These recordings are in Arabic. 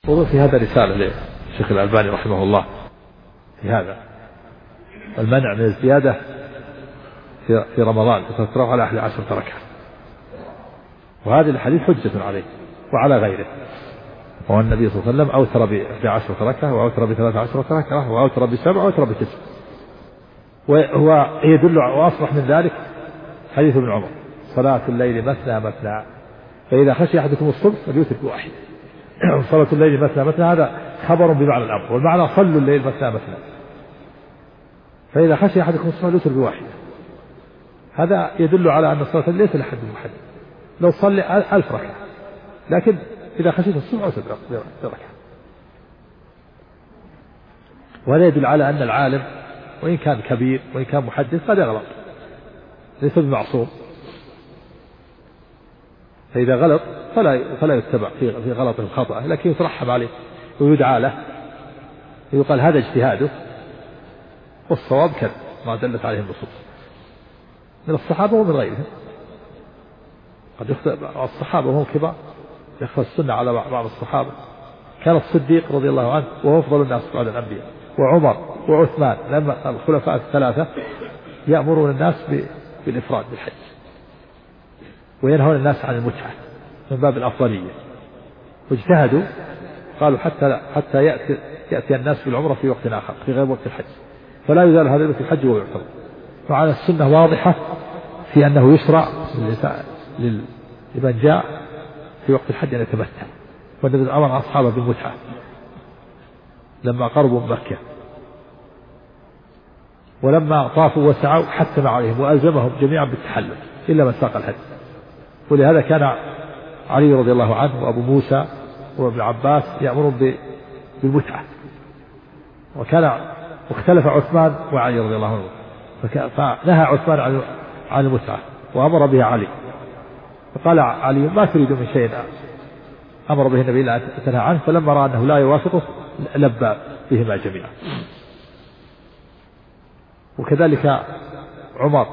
وفي هذا رسالة للشيخ الألباني رحمه الله في هذا المنع من الزيادة في رمضان تتراوح على 11 ركعة، وهذه الحديث حجة عليه وعلى غيره. وهو النبي صلى الله عليه وسلم أوتر ب11 ركعة وأوتر ب13 ركعة وأوتر ب7 وأوتر ب9. وهو يدل وأصبح من ذلك حديث ابن عمر صلاة الليل مثنى مثنى فإذا خشي أحدكم الصبح فليوتر بواحد. صلاة الليل مثنى مثنى هذا خبر بمعنى الأمر، والمعنى صلوا الليل مثنى مثنى فإذا خشي أحدكم الصبح فليوتر بواحد. هذا يدل على أن الصلاة ليس لحد محدد، لو صلي 1000 ركعة، لكن إذا خشيت الصبح أوتر بركعة. وهذا يدل على أن العالم وإن كان كبير وإن كان محدث قد يغلط، ليس بمعصوم، فإذا غلط فلا يتبع في غلط الخطأ، لكن يترحم عليه ويدعى له ويقال هذا اجتهاده والصواب كذا ما دلت عليه النصوص من الصحابة ومن غيرهم. قد يخطئ الصحابة وهم كبار، يخفى السنة على بعض الصحابة. كان الصديق رضي الله عنه وهو أفضل الناس بعد الأنبياء، وعمر وعثمان لما الخلفاء الثلاثة يأمرون الناس بالإفراد بالحج وينهون الناس عن المتعة من باب الأفضلية، واجتهدوا قالوا حتى يأتي الناس بالعمرة في وقت آخر في غير وقت الحج، فلا يزال هذا في الحج ويعتبر. وعلى السنة واضحة في أنه يشرع لمن جاء في وقت الحج أن يتمتع، والنبي أمر أصحابه بالمتعة لما قربوا مكة، ولما طافوا وسعوا حتم عليهم وألزمهم جميعا بالتحلل إلا من ساق الهدي. ولهذا كان علي رضي الله عنه وأبو موسى وابن عباس يأمرون بالمتعة، وكان واختلف عثمان وعلي رضي الله عنه، فنهى عثمان عن المتعة وأمر بها علي، فقال علي ما تريد من شيء أمر به النبي إلا أن تنهى عنه، فلما رأى أنه لا يوافقه لبى بهما جميعا. وكذلك عمر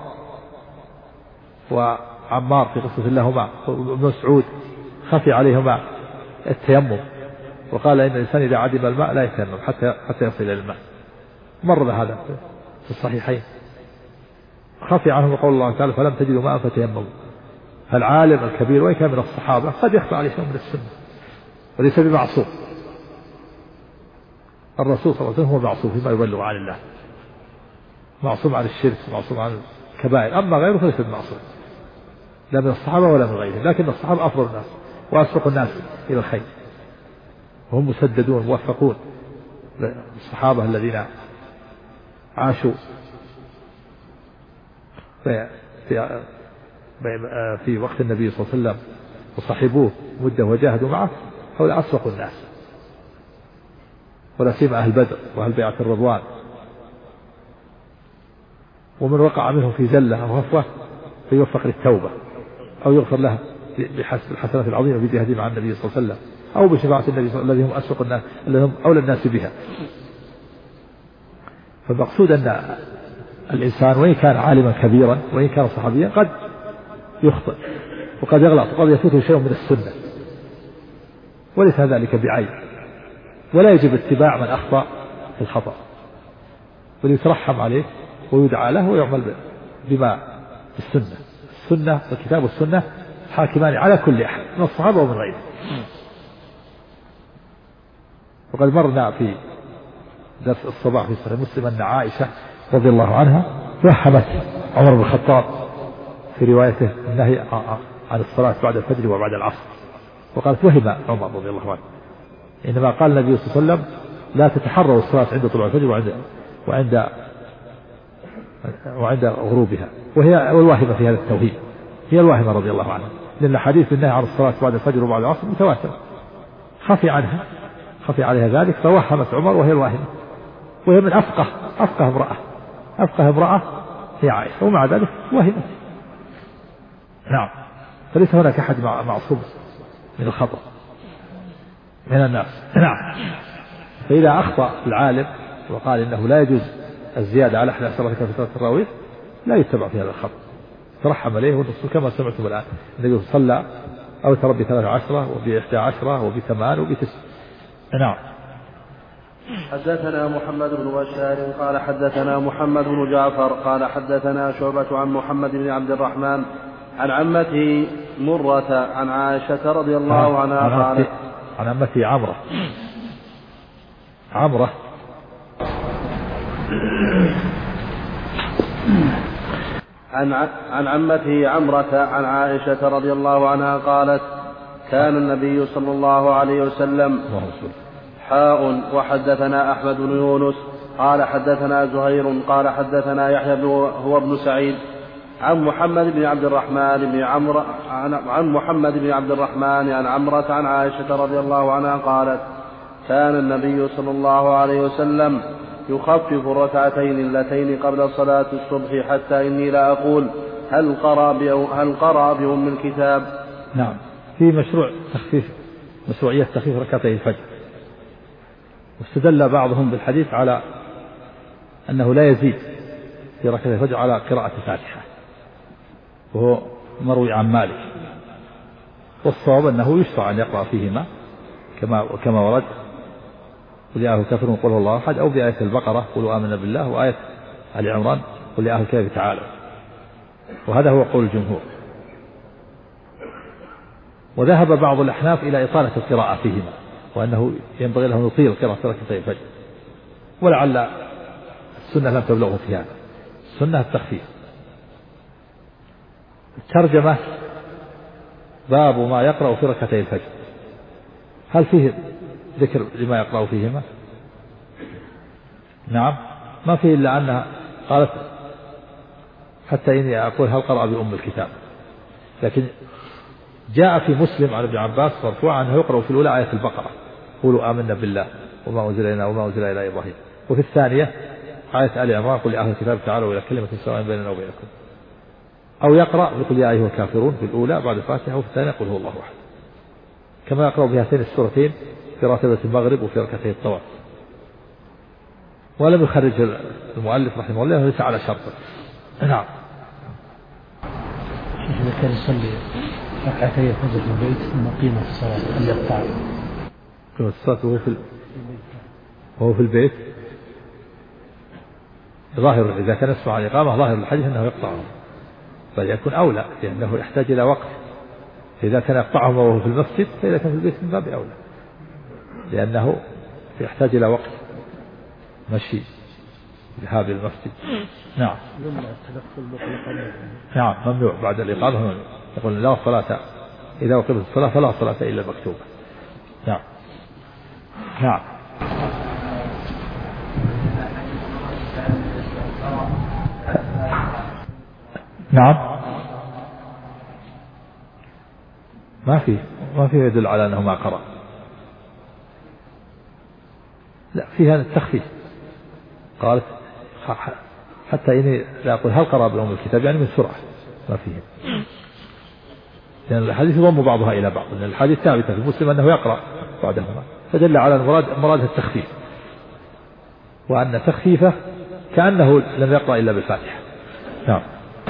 وعمار في قصة لهما وابن مسعود خفي عليهما التيمم، وقال إن الإنسان إذا عدم الماء لا يتيمم حتى يصل إلى الماء، مر هذا في الصحيحين. خفي عنهم قول الله تعالى فلم تجدوا ماء فتيمموا. فالعالم الكبير وإن كان من الصحابة قد يخفى عليه شيء من السنة وليس بمعصوم. الرسول صلى الله عليه وسلم هو معصوم فيما يبلغ عن الله، معصوم عن الشرك، معصوم عن الكبائر، أما غيره فليس بمعصوم لا من الصحابة ولا من غيرهم. لكن الصحابة أفضل الناس وأسبق الناس إلى الخير، وهم مسددون موفقون. الصحابة الذين عاشوا في وقت النبي صلى الله عليه وسلم وصحبوه مدة وجاهدوا معه هؤلاء أسبق الناس، ولا سيما أهل بدر وأهل بيعة الرضوان. ومن وقع منهم في زلة أو هفوة فيوفق للتوبة أو يغفر له بحسب الحسنات العظيمة بجهده مع النبي صلى الله عليه وسلم أو بشفاعة النبي صلى الله عليه وسلم الذي هم أسبق الناس الذي هم أولى الناس بها. فالمقصود أن الإنسان وإن كان عالما كبيرا وإن كان صحابيا قد يخطئ وقد يغلط وقد يفوته شيء من السنة، وليس ذلك بعيب، ولا يجب اتباع من أخطأ في الخطأ، بل يترحم عليه ويدعى له ويعمل بما السنة والكتاب والسنة حاكمان على كل أحد من الصحابة ومن غيرهم. وقد مرنا في درس الصباح في صحيح مسلم أن عائشة رضي الله عنها وهمت عمر بن الخطاب في روايته النهي عن الصلاة بعد الفجر وبعد العصر، وقالت وهم عمر رضي الله عنه، إنما قال النبي صلى الله عليه وسلم لا تتحروا الصلاة عند طلوع الفجر وعند غروبها، وهي الواهمة في هذا التوهيم، هي الواهمة رضي الله عنها، لأن حديث النهي عن الصلاة بعد الفجر وبعد العصر متواتر، خفي عليها ذلك فوهمت عمر وهي الواهمة، وهي من أفقه امرأة هي عائشة، ومع ذلك وهمت. نعم، فليس هناك أحد معصوم من الخطأ من الناس. نعم، فإذا أخطأ العالم وقال إنه لا يجوز الزيادة على 11 ركعة في صلاة التراويح لا يتبع في هذا الخطأ، ترحم عليه. والنصوص كما سمعتم الآن النبي صلى أوتر ب13 وب11 وب8 وب9 نعم. حدثنا محمد بن بشار قال حدثنا محمد بن جعفر قال حدثنا شعبة عن محمد بن عبد الرحمن عن عمته مرة عن عائشة رضي الله عنها قالت عن عمته عمرة عن عمته عمرة عن عائشة رضي الله عنها قالت كان النبي صلى الله عليه وسلم حاء. وحدثنا أحمد بن يونس قال حدثنا زهير قال حدثنا يحيى هو ابن سعيد عن محمد بن عبد الرحمن عن عمرة عن عائشة رضي الله عنها قالت كان النبي صلى الله عليه وسلم يخفف الركعتين اللتين قبل صلاة الصبح حتى إني لا أقول هل قرأ بأم الكتاب. نعم. في مشروعية تخفيف ركعتي الفجر. واستدل بعضهم بالحديث على أنه لا يزيد في ركعتي الفجر على قراءة الفاتحة، وهو مروي عن مالك. والصواب أنه يشرع أن يقرأ فيهما كما ورد قل يا أهل الكافرون قل هو الله أحد، أو بآية البقرة قولوا آمنا بالله، وآية آل عمران قل يا أهل الكتاب تعالوا. وهذا هو قول الجمهور. وذهب بعض الأحناف إلى إطالة القراءة فيهما، وأنه ينبغي له أن يطيل قراءة ركعتي الفجر، ولعل السنة لم تبلغه في هذا. السنة التخفيف. الترجمة باب ما يقرأ في ركعتي الفجر. هل فيه ذكر لما يقرأ فيهما؟ نعم، ما فيه إلا أنها قالت حتى إني أقول هل قرأ بأم الكتاب. لكن جاء في مسلم عن ابن عباس مرفوعا أنه يقرأ في الأولى آية البقرة قولوا آمنا بالله وما أنزل إلينا وما أنزل إلى إبراهيم، وفي الثانية آية آل عمران قل يا أهل الكتاب تعالوا إلى كلمة سواء بيننا وبينكم. أو يقرأ يقول يا أيها الكافرون في الأولى بعد الفاتحة، وفي الثانية قل هو الله أحد، كما يقرأ بهاتين السورتين في راتبة المغرب وفي ركعتي الطواف. ولم يخرج المؤلف رحمه الله ليس على شرط. نعم. إذا كان يصلي ركعتي الفجر في البيت ثم قيم في الصلاة هل يقطع؟ قيم الصلاة وهو في البيت ظاهر إذا كان يسمع الإقامة ظاهر الحديث أنه يقطعه، بل يكون أولى لأنه يحتاج إلى وقت. إذا كان يقطعهم وهو في المسجد فإذا كان في البيت من باب أولى، لأنه يحتاج إلى وقت مشي ذهاب المسجد. نعم. نعم ممنوع بعد الإقامة ممنوع. يقول لا صلاة إذا وقفت الصلاة فلا صلاة إلا المكتوبة. نعم. نعم. نعم. ما في يدل على أنه ما قرأ. لا، فيها التخفيف. قالت حتى إني لا أقول هل قرأ بأم الكتاب، يعني من سرعة ما فيه، لأن الحديث يضم بعضها إلى بعض، لأن الحديث ثابتة في مسلم أنه يقرأ بعدهما، فدل على مراد التخفيف، وأن تخفيفه كأنه لم يقرأ إلا بالفاتحة. نعم.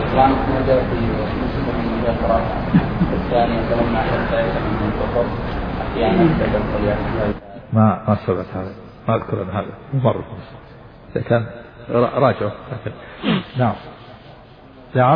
ما سبق هذا، ما أذكر أن هذا ممر إذا كان راجعه. نعم. نعم.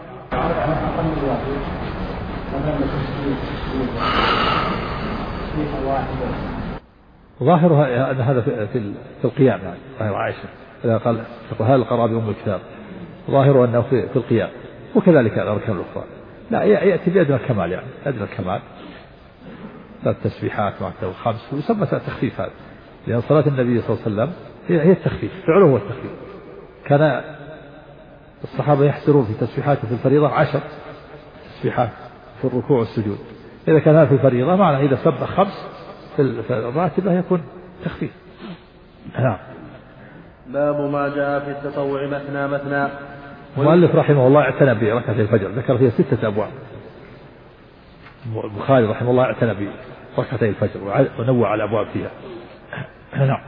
ظاهرها أن هذا في القيام، يعني ظاهر عائشة إذا قال هل قرأ بأم الكتاب، ظاهره أنه في القيام، وكذلك الأركان الأخرى. لا، يأتي بأدنى الكمال، يعني أدنى الكمال 3 تسبيحات مع الخمس، ويسمى تخفيف هذا، لأن صلاة النبي صلى الله عليه وسلم هي التخفيف، فعله هو التخفيف. كان الصحابة يحسرون في تسبيحاته في الفريضة 10 تسبيحات في الركوع والسجود. إذا كان هذا في الفريضة معنى إذا سبح 5 في الراتبة يكون تخفيف. نعم. باب ما جاء في التطوع مثنى مثنى. المؤلف رحمه الله اعتنى بركعتي الفجر، ذكر فيها 6 أبواب. البخاري رحمه الله اعتنى بركعتي الفجر ونوع الأبواب فيها. نعم.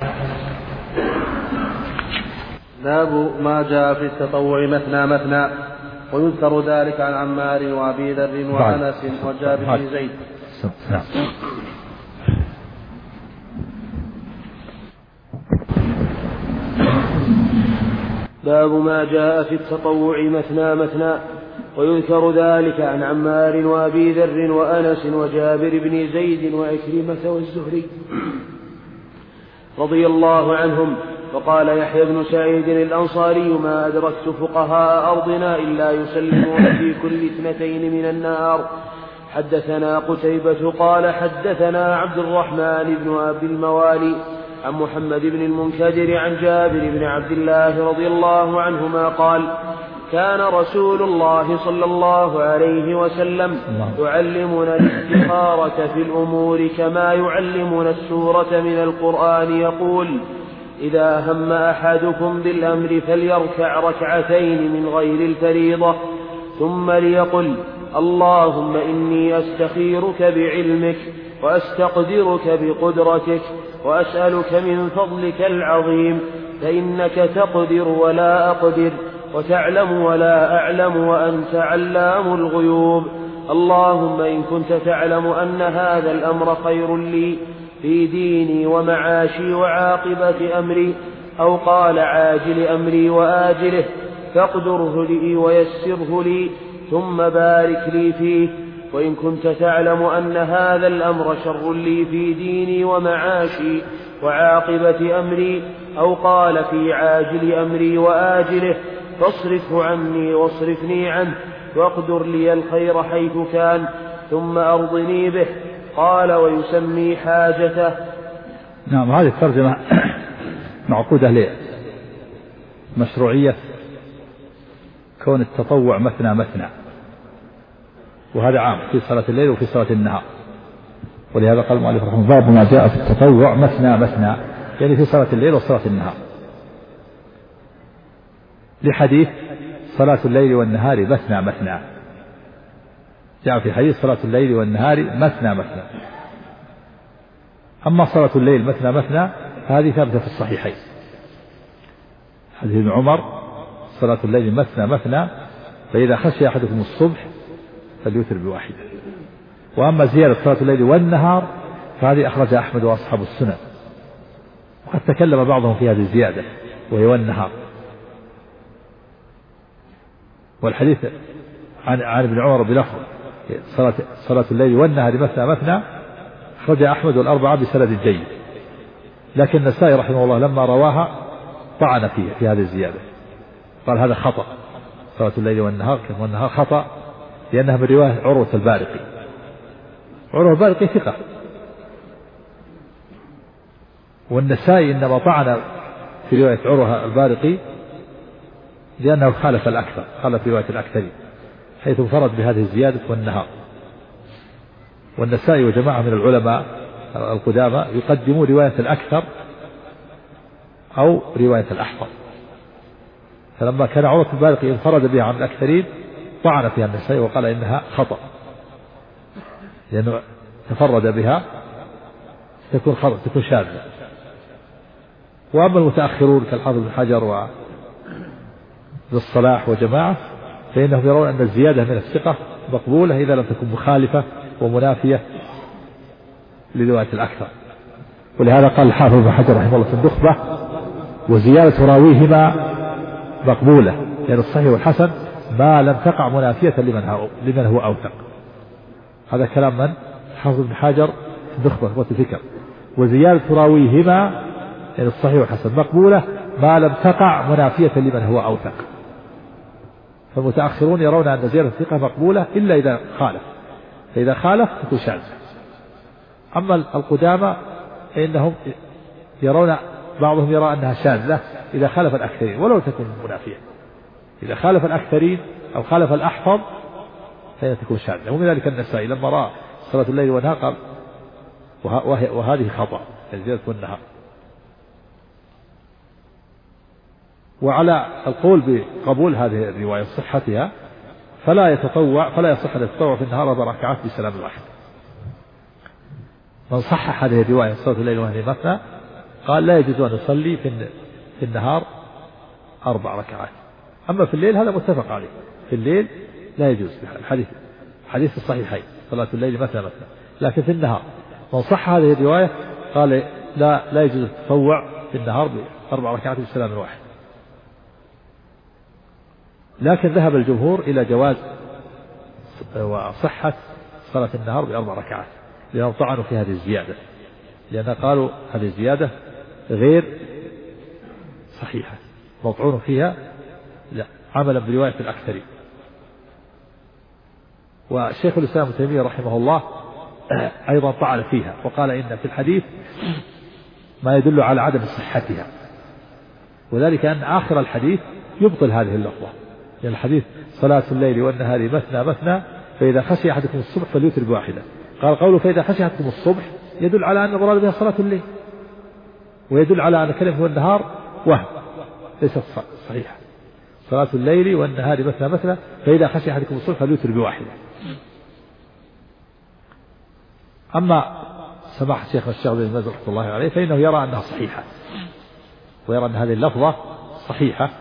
باب ما جاء في التطوع مثنى مثنى. ويذكر ذلك عن عمار وأبي ذر وأنس وجابر بن زيد. نعم. باب ما جاء في التطوع مثنى مثنى. ويذكر ذلك عن عمار وأبي ذر وأنس وجابر بن زيد وعكرمة والزهري رضي الله عنهم. وقال يحيى بن سعيد الأنصاري ما أدركت فقهاء أرضنا إلا يسلمون في كل 2 من النهار. حدثنا قتيبة قال حدثنا عبد الرحمن بن أبي الموالي عن محمد بن المنكدر عن جابر بن عبد الله رضي الله عنهما قال كان رسول الله صلى الله عليه وسلم يعلمنا الاستخارة في الأمور كما يعلمنا السورة من القرآن يقول إذا هم أحدكم بالأمر فليركع 2 من غير الفريضة ثم ليقل اللهم إني أستخيرك بعلمك وأستقدرك بقدرتك وأسألك من فضلك العظيم فإنك تقدر ولا أقدر وتعلم ولا أعلم وأنت علام الغيوب. اللهم إن كنت تعلم أن هذا الأمر خير لي في ديني ومعاشي وعاقبة أمري أو قال عاجل أمري وآجله فاقدره لي ويسره لي ثم بارك لي فيه. وإن كنت تعلم أن هذا الأمر شر لي في ديني ومعاشي وعاقبة أمري أو قال في عاجل أمري وآجله فاصرفه عني واصرفني عنه واقدر لي الخير حيث كان ثم أرضني به. قال ويسمي حاجته. نعم. هذه الترجمة معقودة لمشروعية كون التطوع مثنى مثنى، وهذا عام في صلاة الليل وفي صلاة النهار. ولهذا قال المؤلف رحمه الله باب ما جاء في التطوع مثنى مثنى، يعني في صلاة الليل وصلاة النهار، لحديث صلاة الليل والنهار مثنى مثنى. جاء في حديث صلاة الليل والنهار مثنى مثنى. أما صلاة الليل مثنى مثنى هذه ثابتة في الصحيحين، حديث ابن عمر صلاة الليل مثنى مثنى فإذا خشي أحدكم الصبح فليوتر بواحدة. وأما زيادة صلاة الليل والنهار فهذه أخرج أحمد وأصحاب السنن، وقد تكلم بعضهم في هذه الزيادة وهي والنهار. والحديث عن ابن عمر بلفظ صلاة الليل والنهار مثنى مثنى أخرج أحمد والأربعة بسند جيد، لكن النسائي رحمه الله لما رواها طعن فيه في هذه الزيادة، قال هذا خطأ، صلاة الليل والنهار خطأ، لأنها من رواية عروة البارقي. عروة البارقي ثقة، والنسائي إنما طعن في رواية عروة البارقي لأنه خالف الأكثر، خالف رواية الأكثرين حيث انفرد بهذه الزيادة والنهار. والنسائي وجماعة من العلماء القدامى يقدموا رواية الأكثر أو رواية الأحفظ، فلما كان عروة البارقي انفرد بها عن الأكثرين طعن فيها النسائي وقال إنها خطأ، لأنه تفرد بها تكون خطأ، تكون شاذة. وأما المتأخرون كالحافظ بن حجر وابن الصلاح وجماعة فإنهم يرون أن الزيادة من الثقة مقبولة إذا لم تكن مخالفة ومنافية لرواية الأكثر. ولهذا قال الحافظ بن حجر رحمه الله في النخبة وزيادة راويهما مقبولة، لأن الصحيح والحسن ما لم تقع منافية لمن هو أوثق. هذا كلام من؟ الحافظ بن حجر في النخبة والفكر. وزيادة راويهما لأن الصحيح والحسن مقبولة ما لم تقع منافية لمن هو أوثق. فالمتأخرون يرون أن زيادة الثقة مقبولة إلا إذا خالف، فإذا خالف تكون شاذة. أما القدامى فإنهم يرون، بعضهم يرى أنها شاذة إذا خالف الأكثرين ولو تكون منافية. إذا خالف الأكثرين أو خالف الأحفظ فإنها تكون شاذة. ومن ذلك النسائي لما رأى صلاة الليل والنهار قال وهذه خطأ الزيادة والنهار. وعلى القول بقبول هذه الرواية صحتها فلا يصح أن يتطوع في النهار 4 ركعات بسلام واحد. من صحح هذه الرواية صلاة الليل وهذه مثنى قال لا يجوز أن يصلي في النهار 4 ركعات. أما في الليل هذا متفق عليه، في الليل لا يجوز، حديث الصحيحين صلاة الليل مثنى مثنى. لكن في النهار من صح هذه الرواية قال لا يجوز التطوع في النهار ب4 ركعات بسلام واحد. لكن ذهب الجمهور إلى جواز وصحة صلاة النهار ب4 ركعات، لأنهم طعنوا في هذه الزيادة، لأن قالوا هذه الزيادة غير صحيحة مطعون فيها، لا، عملا برواية الأكثرين. وشيخ الإسلام ابن تيمية رحمه الله أيضا طعن فيها، وقال إن في الحديث ما يدل على عدم صحتها، وذلك أن آخر الحديث يبطل هذه اللفظة، لأن الحديث صلاة الليل والنهار مثنى مثنى فإذا خشي أحدكم الصبح فليوتر بواحدة. قال قوله فإذا خشي أحدكم الصبح يدل على أن المراد بها صلاة الليل، ويدل على أن كلمة والنهار وهم ليست صحيحة. صلاة الليل والنهار مثنى مثنى فإذا خشي أحدكم الصبح فليوتر بواحدة. أما سماحة الشيخ الشيخ بن باز رحمة الله عليه فإنه يرى أنها صحيحة، ويرى أن هذه اللفظة صحيحة،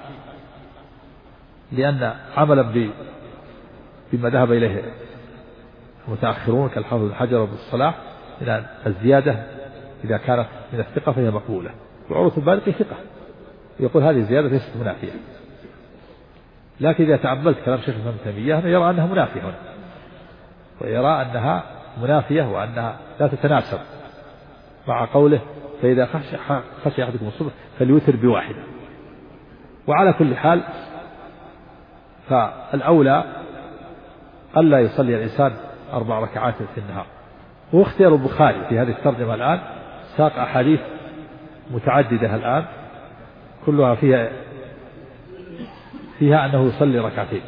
لأن عملا بما ذهب إليه المتأخرون كالحافظ بن حجر وابن الصلاح إلى الزيادة إذا كانت من الثقة فهي مقبولة، وعروة البارقي ثقة يقول هذه الزيادة ليست منافية. لكن إذا تأملت كلام شيخ ابن تيمية يرى أنها منافية هنا، ويرى أنها منافية وأنها لا تتناسب مع قوله فإذا خشي أحدكم الصبح فليوتر بواحدة. وعلى كل حال فالأولى ألا يصلي الإنسان 4 ركعات في النهار. واختيار البخاري في هذه الترجمة الآن ساق أحاديث متعددة الآن كلها فيها أنه يصلي ركعتين.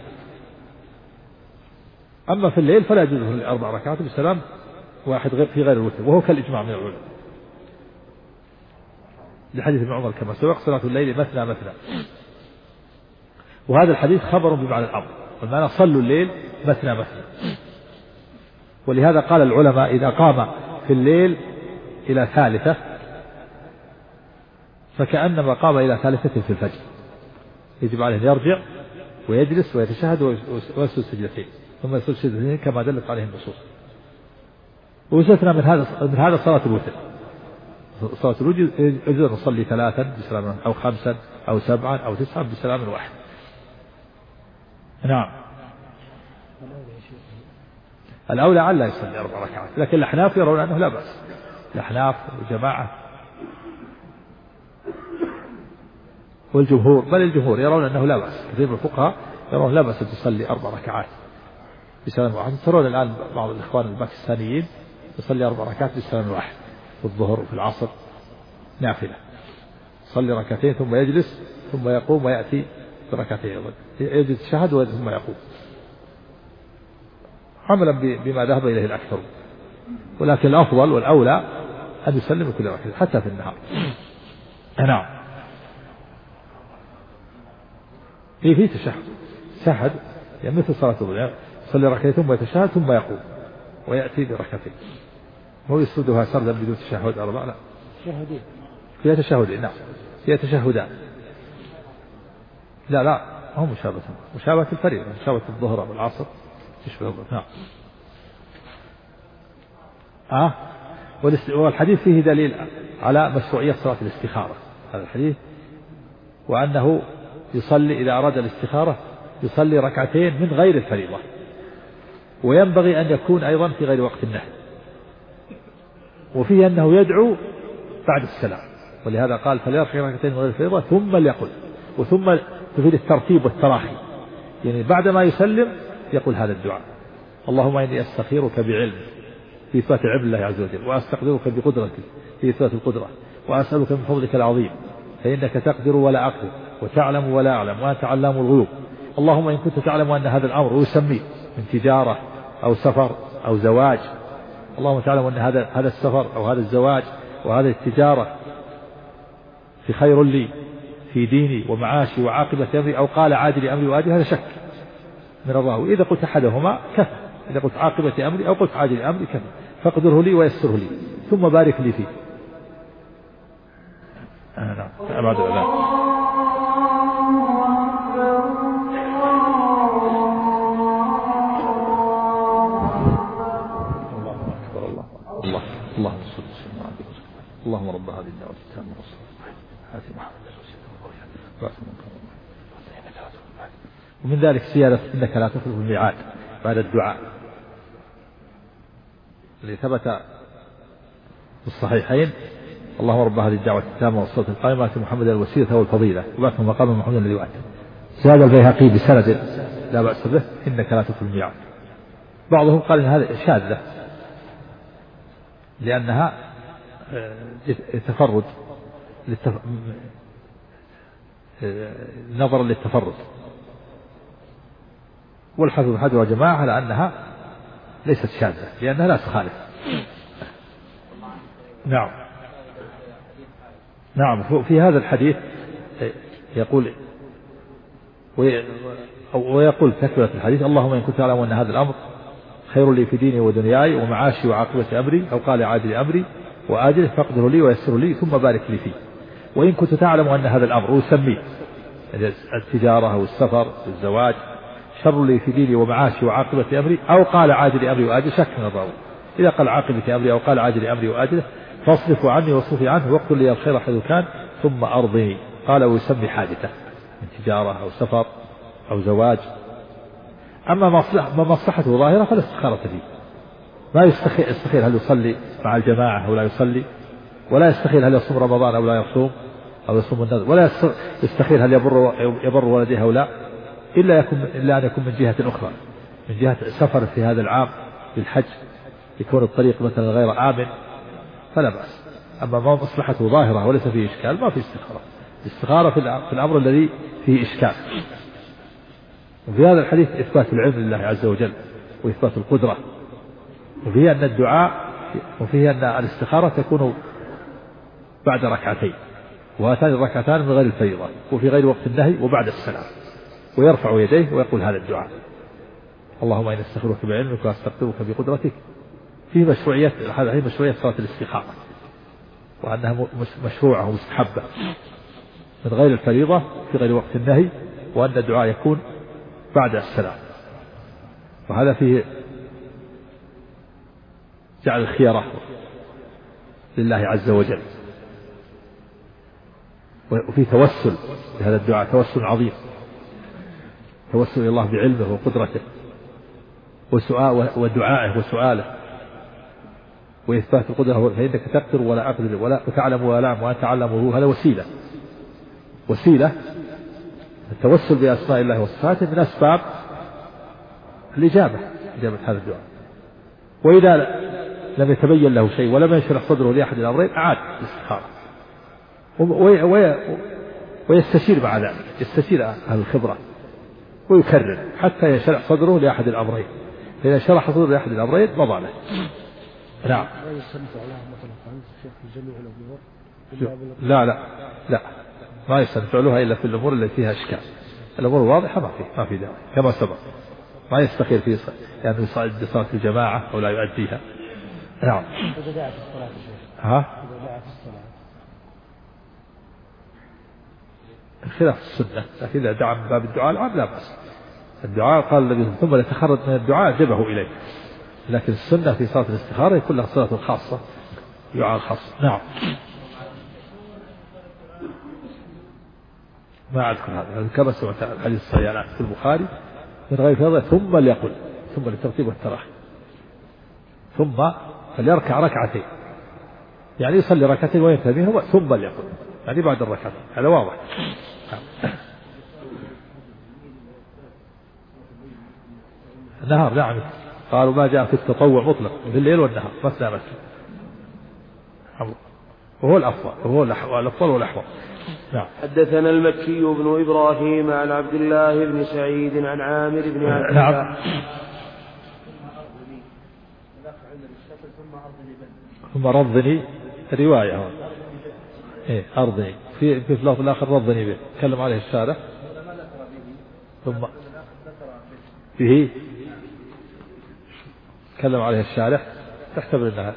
أما في الليل فلا يجوز له 4 ركعات بسلام واحد في غير الوتر، وهو كالإجماع من العلماء لحديث ابن عمر كما سبق صلاة الليل مثنى مثنى، وهذا الحديث خبر بمعنى الأمر، والمعنى صلوا الليل مثنى مثنى. ولهذا قال العلماء إذا قام في الليل إلى ثالثة فكأنما قام إلى ثالثة في الفجر، يجب عليه أن يرجع ويجلس ويتشهد ويسجد سجدتين ثم يسجد سجدتين كما دلت عليه النصوص. ويستثنى من هذا صلاة الوتر. صلاة الوتر يجوز أن نصلي 3 بسلام أو 5 أو 7 أو 9 بسلام واحد. نعم. الأولى ألا يصلي 4 ركعات، لكن الأحناف يرون أنه لا بأس. الأحناف وجماعة والجمهور، بل الجمهور يرون أنه لا بأس. كثير من الفقهاء يرون لا بأس أن تصلي 4 ركعات بسلام واحد. ترون الآن بعض الإخوان الباكستانيين يصلي 4 ركعات بسلام واحد في الظهر وفي العصر نافلة، يصلي ركعتين ثم يجلس ثم يقوم ويأتي بركعتين أيضا، يجلس الشهد ثم يقوم، عملا بما ذهب إليه الأكثر. ولكن الأفضل والأولى أن يسلم كل ركعة حتى في النهار. نعم. في تشهد يعني مثل صلاة الظهر، يصلي ركعتين ثم يتشهد ثم يقوم ويأتي بركعتين، هو يسردها سردا بدون تشهد 4. لا، فيها تشهدين. نعم، فيها تشهدان. لا هو مشابهة الفريضة، مشابهة الظهر والعصر تشبه الظهر. نعم. والحديث فيه دليل على مشروعية صلاة الاستخارة، هذا الحديث، وأنه يصلي إذا أراد الاستخارة يصلي ركعتين من غير الفريضة، وينبغي أن يكون أيضا في غير وقت النهي، وفيه أنه يدعو بعد السلام، ولهذا قال فليركع ركعتين من غير الفريضة ثم ليقل، وثم تفيد الترتيب والتراخي، يعني بعدما يسلم يقول هذا الدعاء: اللهم إني أستخيرك بعلمك في إثبات علم الله عز وجل، وأستقدرك بقدرتك في إثبات القدرة، وأسألك من فضلك العظيم فإنك تقدر ولا أقدر وتعلم ولا أعلم وأنت علام الغيوب، اللهم إن كنت تعلم أن هذا الأمر ويسميه من تجارة أو سفر أو زواج، اللهم تعلم أن هذا السفر أو هذا الزواج وهذه التجارة في خير لي في ديني ومعاشي وعاقبة أمري، أو قال عاجل أمري وآجل، هذا شك من الراوي. إذا قلت أحدهما كفى، إذا قلت عاقبة أمري أو قلت عاجل أمري كفى، فاقدره لي ويسره لي ثم بارك لي فيه. نعم. أبعد الأذان. الله صل وسلم على رسول الله. اللهم رب هذه الدعوة التامة والصلاة هذه محمد رسول الله. ومن ذلك زيادة إنك لا تخلف الميعاد بعد الدعاء اللي ثبت في الصحيحين: اللهم رب هذه الدعوة التامة والصلاة القائمة آت محمدا الوسيلة والفضيلة وبعثه مقام محمد الذي وعده. زاد البيهقي بسند لا بأس به: إنك لا تخلف الميعاد. بعضهم قال إن هذا شاذة لأنها تفرد نظرا للتفرد، والحافظ ابن حجر وجماعة على أنها ليست شاذة لأنها لا تخالف. نعم في هذا الحديث يقول ويقول تكملة الحديث: اللهم إن كنت أعلم أن هذا الأمر خير لي في ديني ودنياي ومعاشي وعاقبة أمري، أو قال عاجل أمري وآجله، فاقدر لي ويسر لي ثم بارك لي فيه. وإن كنت تعلم أن هذا الأمر، ويسميه التجارة أو السفر الزواج، شر لي في ديني ومعاشي وعاقبة أمري، أو قال عاجل أمري وآجله، شك من الراوي. إذا قال عاقبة أمري أو قال عاجل أمري وآجله فاصرف عني واصرفي عنه واقتل لي الخير حيث كان ثم أرضني. قال ويسمي حادثة من تجارة أو سفر أو زواج. أما مصلحته ظاهرة فلا استخارة فيه، ما يستخير هل يصلي مع الجماعة أو لا يصلي، ولا يستخير هل يصوم رمضان أو لا يصوم أو يصوم النذر، ولا يستخير هل يبر ولده أو لا، إلا أن يكون من جهة أخرى، من جهة سفر في هذا العام للحج يكون الطريق مثلا غير آمن فلا بأس. أما ما مصلحته ظاهرة وليس فيه إشكال ما فيه استخارة. الاستخارة في الأمر الذي فيه إشكال. وفي هذا الحديث إثبات العلم لله عز وجل وإثبات القدرة، وفيه أن الدعاء وفيه أن الاستخارة تكون بعد ركعتين، وهاتان الركعتان من غير الفريضة وفي غير وقت النهي وبعد السلام، ويرفع يديه ويقول هذا الدعاء: اللهم إني أستغفرك بعلمك وأستغفرك بقدرتك. فيه مشروعية هذه مشروعية صلاة الاستخارة، وأنها مشروعة ومستحبة من غير الفريضة في غير وقت النهي، وأن الدعاء يكون بعد السلام. وهذا فيه جعل الخيرة لله عز وجل، وفي توسل بهذا الدعاء، توسل عظيم، توسل إلى الله بعلمه وقدرته ودعائه وسؤاله وإثبات القدرة. فإنك تقدر ولا أقدر ولا تعلم ولا أعلم وأنت علمه. هذا وسيلة التوسل بأسماء الله وصفاته من أسباب إجابة هذا الدعاء. وإذا لم يتبين له شيء ولم يشرح صدره لأحد الأمرين أعاد الاستخارة ويستشير مع ذلك، يستشير أهل الخبرة ويكرر حتى يشرح صدره لأحد الأمرين. فإذا شرح صدره لأحد الأمرين مضى له. نعم. لا ما يستنفعلها إلا في الأمور التي فيها إشكال. الأمور الواضحة ما في داعي كما سبق. ما يستخير في يعني يصعد صلاة الجماعة أو لا يؤديها. نعم. خلاف السنة، لكن إذا دعا من باب الدعاء العام لا بأس. الدعاء قال النبي ثم يتخرج من الدعاء جبه إليه، لكن السنة في صلاة الاستخارة يكون لها صلاة خاصة دعاء خاص. نعم. ما أذكر هذا كما سمعت الحديث الصحيح في البخاري من غير فرض ثم ليقل، ثم للترتيب والتراخي، ثم فليركع ركعتين، يعني يصلي ركعتين وينتهي ثم ليقل، يعني بعد الركعتين. هذا واضح. النهار نعم، قالوا ما جاء في التطوع مطلق في الليل والنهار مثنى مثنى، وهو الأفضل وهو الأفضل والأحوط. نعم. حدثنا المكي بن إبراهيم عن عبد الله بن سعيد عن عامر بن عبد الله. نعم. ثم رضني رواية أرضني في اللفظ الآخر رضني به تكلم عليه الشارع. ثم فيه تكلم عليه الشارع تحتمل أنها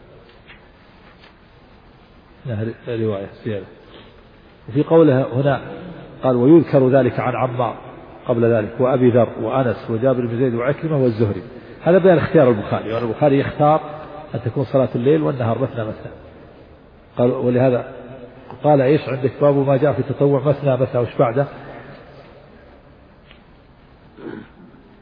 رواية زيادة. وفي قوله هنا قال ويذكر ذلك عن عمار قبل ذلك وأبي ذر وأنس وجابر بن زيد وعكرمة والزهري. هذا بيان اختيار البخاري، وأن البخاري يختار أن تكون صلاة الليل والنهار مثنى مثنى. قال ولهذا قال إيش عندك باب ما جاء في التطوع مثنى مثنى وش بعده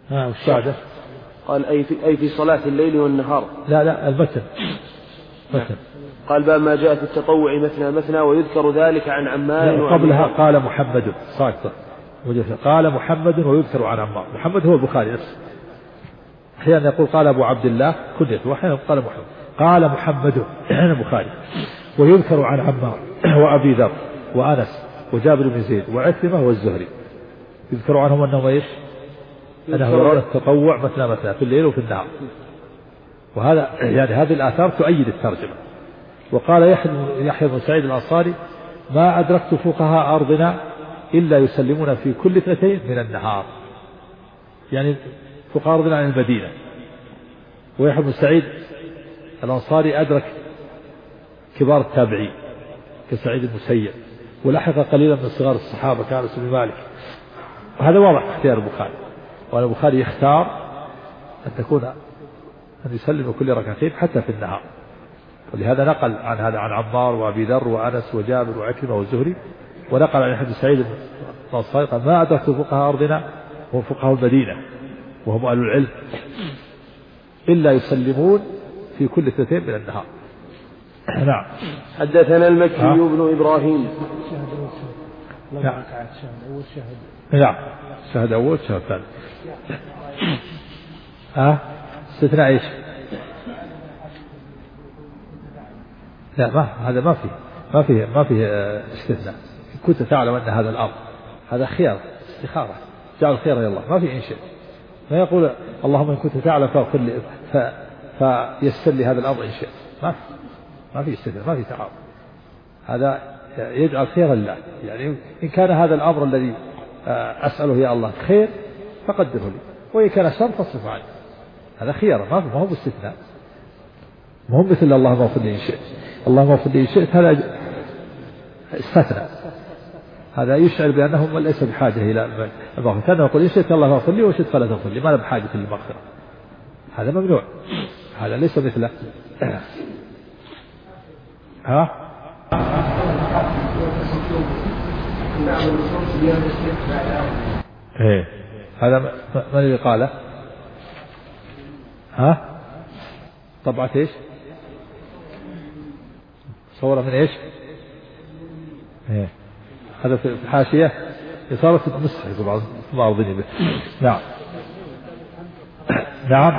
والسعادة قال أي في صلاة الليل والنهار. لا المتن مثل. قال باب ما جاء في التطوع مثنى مثنى ويذكر ذلك عن عمار. قبلها قال محمد صادق قال محمد ويذكر عن عمار. محمد هو البخاري نفسه، أحيانا يقول قال أبو عبد الله كنيته، وأحيانا قال محمد. قال محمد البخاري ويذكر عن عمار وأبي ذر وأنس وجابر بن زيد وعكرمة والزهري، يذكر عنهم أنهم إيش؟ أنه يرون التطوع مثنى مثنى في الليل وفي النهار. وهذا يعني هذه الآثار تؤيد الترجمة. وقال يحيى بن سعيد الأنصاري ما أدركت فقهاء أرضنا إلا يسلمون في كل 2 من النهار، يعني فقهاء أرضنا عن المدينة. ويحيى بن سعيد الأنصاري أدرك كبار التابعين كسعيد المسيب، ولحق قليلا من صغار الصحابة كأنس بن مالك. وهذا واضح اختيار البخاري، وأن البخاري يختار أن يسلم كل 2 حتى في النهار. ولهذا نقل عن هذا عن عمار وأبي ذر وأنس وجابر وعكرمة والزهري، ونقل عن أحد سعيد الأنصاري قال ما أدركت فقهاء أرضنا هم فقهاء المدينة وهم أهل العلم إلا يسلمون في كل 2 من النهار. نعم. حدثنا المكي بن إبراهيم. نعم. نعم. شهد أول شهد ثاني. استثناء إيش؟ لا هذا ما فيه استثناء. كنت تعلم أن هذا الأمر هذا خيار استخارة، جعل الخير إلى الله، ما في إن شئت. ما يقول اللهم إن كنت تعلم فاغفر لي فيسر لي هذا الأمر إن شئت. ما في استثناء، ما في تعارض. هذا يجعل خيرا لله، يعني إن كان هذا الأمر الذي أسأله يا الله خير فقدره لي، وإن كان شر فاصرف عني. هذا خيار، ما هو باستثناء. ما هو مثل اللهم اغفر لي إن شئت. اللهم اغفر لي إن شئت هذا استثناء، هذا يشعر بأنه ليس بحاجة إلى المغفرة. كان يقول إن شئت الله اغفر لي وشئت فلا تغفر لي، ما أنا بحاجة للمغفرة. هذا ممنوع، هذا ليس مثله. هذا من اللي قاله؟ طبعة ايش؟ صورة من ايش؟ هذا في الحاشية صارت في النسخ طبعا ما أظني به. نعم. نعم.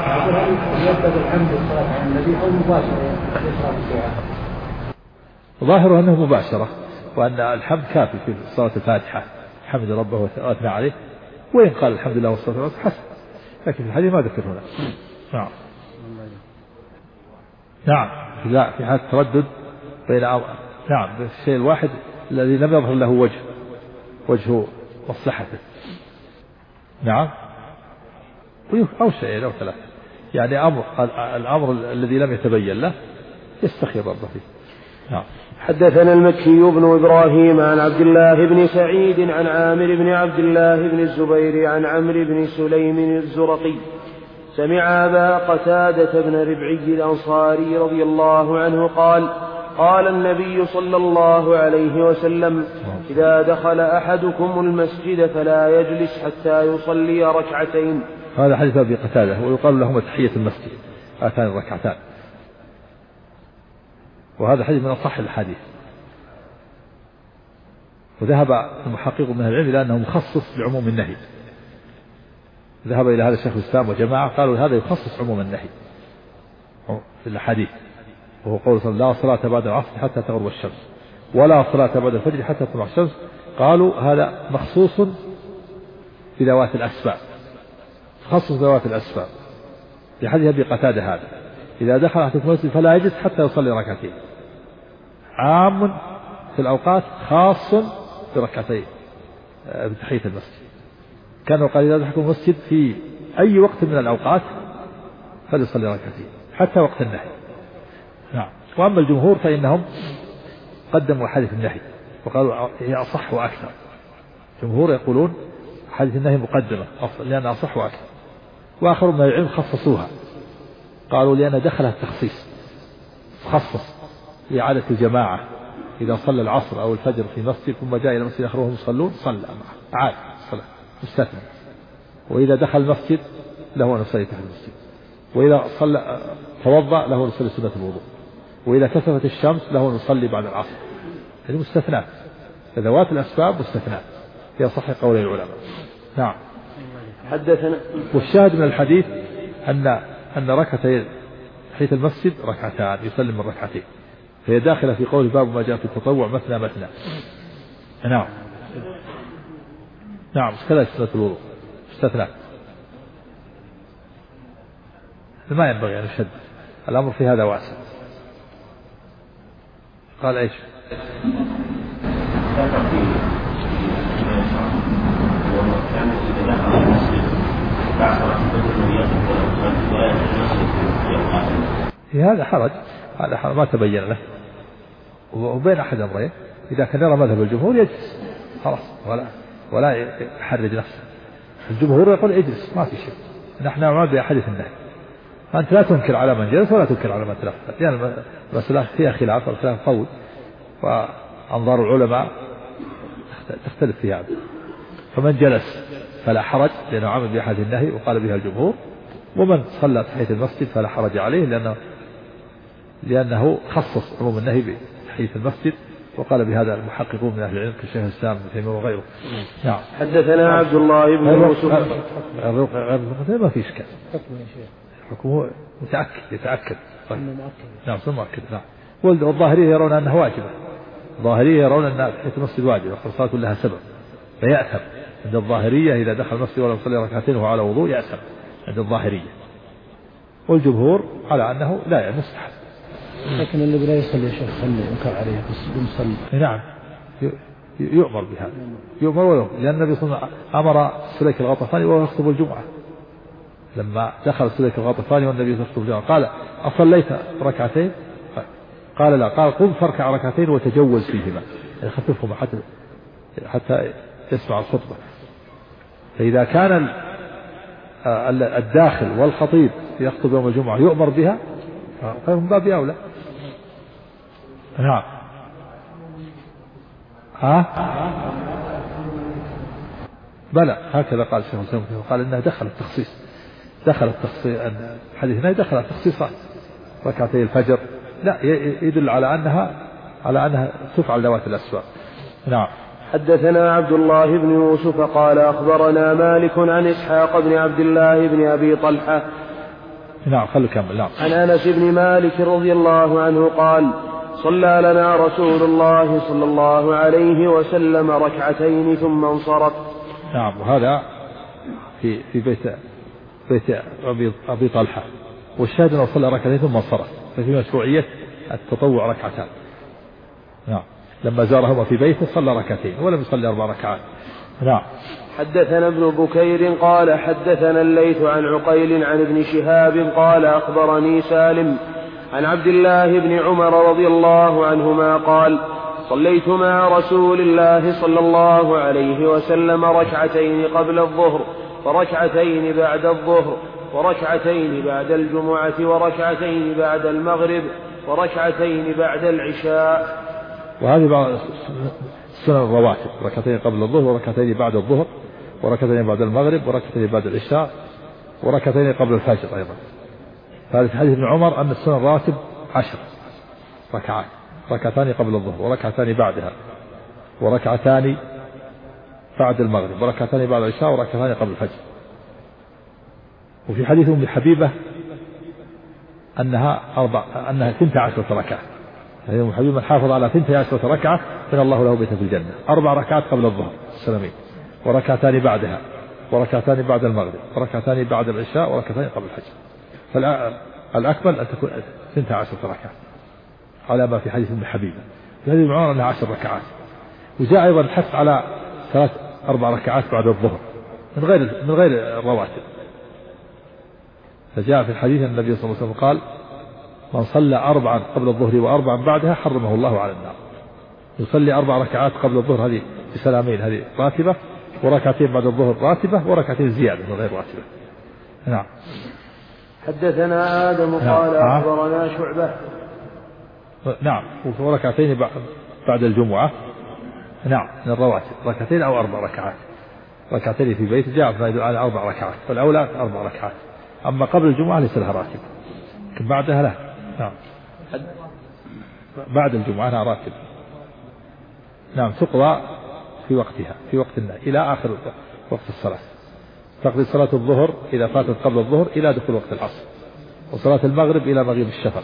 ظاهره أنه مباشرة، وأن الحمد كافي في صلاة الفاتحة، حمد ربه وأثنى عليه، وإن قال الحمد لله والصلاة والسلام حسن، لكن في الحديث ما ذكر هنا. نعم. نعم. لا في حالة تردد بين نعم الشيء الواحد الذي لم يظهر له وجه مصلحته. نعم. أو شيء أو 3، يعني الأمر الذي لم يتبين له يستخير ربه فيه. نعم. حدثنا المكي بن إبراهيم عن عبد الله بن سعيد عن عامر بن عبد الله بن الزبير عن عمرو بن سليم الزرقي سمع أبا قتادة بن ربعي الأنصاري رضي الله عنه قال قال النبي صلى الله عليه وسلم إذا دخل أحدكم المسجد فلا يجلس حتى يصلي 2. هذا حديث أبي قتادة، ويقال لهم تحية المسجد هاتان الركعتان، وهذا حديث من أصح الحديث. وذهب المحقق من العلم إلى أنه مخصص لعموم النهي، ذهب إلى هذا الشيخ الإسلام وجماعة قالوا هذا يخصص عموم النهي في الحديث، وهو قول صلى الله عليه وسلم لا صلاة بعد العصر حتى تغرب الشمس ولا صلاة بعد الفجر حتى تطلع الشمس. قالوا هذا مخصوص بذوات الأسباب، خصص ذوات الأسباب في حديث أبي قتادة هذا إذا دخل أحدكم المسجد فلا يجلس حتى يصلي 2، عام في الأوقات خاص ب2 بتحية المسجد. كانوا قال إذا دخل المسجد في أي وقت من الأوقات فليصلي 2 حتى وقت النهي. نعم. وأما الجمهور فإنهم قدموا حديث النهي وقالوا هي أصح وأكثر. الجمهور يقولون حديث النهي مقدمة لأن أصح وأكثر، وآخر من العلم خصصوها قالوا لأن دخلها التخصيص، خصص لإعادة الجماعة إذا صلى العصر أو الفجر في مسجد ثم جاء إلى مسجد آخر وهم يصلون صلى معه عاد صلاة مستثنى. وإذا دخل المسجد له أن يصلي تحت المسجد، وإذا صلى توضأ له أن يصلي سنة الوضوء، وإذا كسفت الشمس له أن يصلي بعد العصر. هذه مستثنات، ذوات الأسباب مستثنات في صح قول العلماء. نعم. حدثنا. والشاهد من الحديث أن ركعتي تحية المسجد ركعتان يسلم من ركعتين، فهي داخلة في قول باب ما جاء في التطوع مثنى مثنى. نعم. نعم كذا سنة الوضوء مستثنات، ما ينبغي أن يشد الأمر في هذا واسع. قال إيش؟ هذا حرج، هذا حرج ما تبين له، وبين أحد أمرين، إذا كان يرى مذهب الجمهور يجلس خلاص ولا يحرج نفسه. الجمهور يقول اجلس ما في شيء، نحن نعمل بأحاديث النهي، فأنت لا تنكر على من جلس ولا تنكر على من تلفت، لأن يعني المسألة فيها خلاف والخلاف قول، وأنظار العلماء تختلف في هذا. فمن جلس فلا حرج لأنه عمل بأحاديث النهي وقال بها الجمهور، ومن صلى تحية المسجد فلا حرج عليه لأنه خصص عموم النهي بتحية المسجد، وقال بهذا المحققون من أهل العلم كالشيخ الإسلام ابن تيمية وغيره. نعم. حدثنا عبد الله بن يوسف. ما في إشكال، حكمه يتأكد. نعم ثم مؤكد. نعم. والظاهرية يرون أنها واجبة، الظاهرية يرون أن تحية المسجد واجبة، والصلاة لها سبب فيأثم عند الظاهرية إذا دخل المسجد ولم يصلي ركعتين وهو على وضوء يأثم عند الظاهرية، والجمهور على أنه لا مستحب. لكن الذي لا يصلي يا شيخ خلي ينكر عليه بس يصلي. نعم يؤمر بهذا، يؤمر ويؤمر، لأن النبي صلى الله عليه وسلم أمر سليك الغطفاني وهو يخطب الجمعة، لما دخل سليك الغطفاني والنبي يخطب الجمعة قال أصليت ركعتين؟ قال لا، قال قم فاركع ركعتين وتجوز فيهما، يعني خففهما حتى يسمع الخطبة. فإذا كان الداخل والخطيب يخطب يوم الجمعة يؤمر بها فهم باب أولى. نعم. بلى هكذا قال الشيخ الإسلام، قال إنها دخل التخصيص الحديث هنا دخل التخصيصات ركعتي الفجر، لا يدل على أنها تفعل ذوات الأسباب. نعم. حدثنا عبد الله بن يوسف قال أخبرنا مالك عن إسحاق بن عبد الله بن أبي طلحة. نعم خلوا كمل. نعم. عن أنس بن مالك رضي الله عنه قال صلى لنا رسول الله صلى الله عليه وسلم ركعتين ثم انصرف. نعم. وهذا في بيت أبي طلحة، والشاهد أنه صلى ركعتين ثم انصرف، ففي مشروعية التطوع ركعتان. نعم. لما زارهما في بيته صلى ركعتين ولم يصلي 4 ركعات. نعم. حدثنا ابن بكير قال حدثنا الليث عن عقيل عن ابن شهاب قال أخبرني سالم عن عبد الله بن عمر رضي الله عنهما قال صليت مع رسول الله صلى الله عليه وسلم ركعتين قبل الظهر وركعتين بعد الظهر وركعتين بعد الجمعة وركعتين بعد المغرب وركعتين بعد العشاء. وهذه بعض السنن الرواتب، ركعتين قبل الظهر وركعتين بعد الظهر وركعتين بعد المغرب وركعتين بعد العشاء وركعتين قبل الفجر أيضا. هذا في حديث ابن عمر أن السنن الرواتب 10 ركعات، ركعتان قبل الظهر وركعتان بعدها وركعتان بعد المغرب وركعتان بعد العشاء وركعتان قبل الفجر. وفي حديث أم حبيبة أنها 12 ركعة، يعني أم حبيبة من حافظ على 12 ركعة بنى الله له بيتا في الجنة. 4 ركعات قبل الظهر السلامين، وركعتان بعدها وركعتان بعد المغرب وركعتان بعد العشاء وركعتان قبل الفجر. فالأكمل أن تكون 12 ركعة على ما في حديث ابن حبيبة. في هذه المعارضة أنها 10 ركعات. وجاء أيضا الحث على 3-4 ركعات بعد الظهر من غير الرواتب. فجاء في الحديث النبي صلى الله عليه وسلم قال من صلى 4 قبل الظهر و4 بعدها حرمه الله على النار. يصلي 4 ركعات قبل الظهر هذه بسلامين هذه راتبة، وركعتين بعد الظهر راتبة، وركعتين زيادة من غير راتبة. نعم. حدثنا آدم قال أخبرنا شعبة. نعم. وركعتين بعد الجمعة. نعم من الرواتب، ركعتين أو 4 ركعات. ركعتين في بيت جاء فما يدل على 4 ركعات، فالأولى 4 ركعات. أما قبل الجمعة ليس لها راتب، لكن بعدها لا. نعم بعد الجمعة لها راتب. نعم تقضى في وقتها في وقت النهي إلى آخر وقت الصلاة. تقضي صلاة الظهر إذا فاتت قبل الظهر إلى دخول وقت العصر، وصلاة المغرب إلى مغيب الشفق،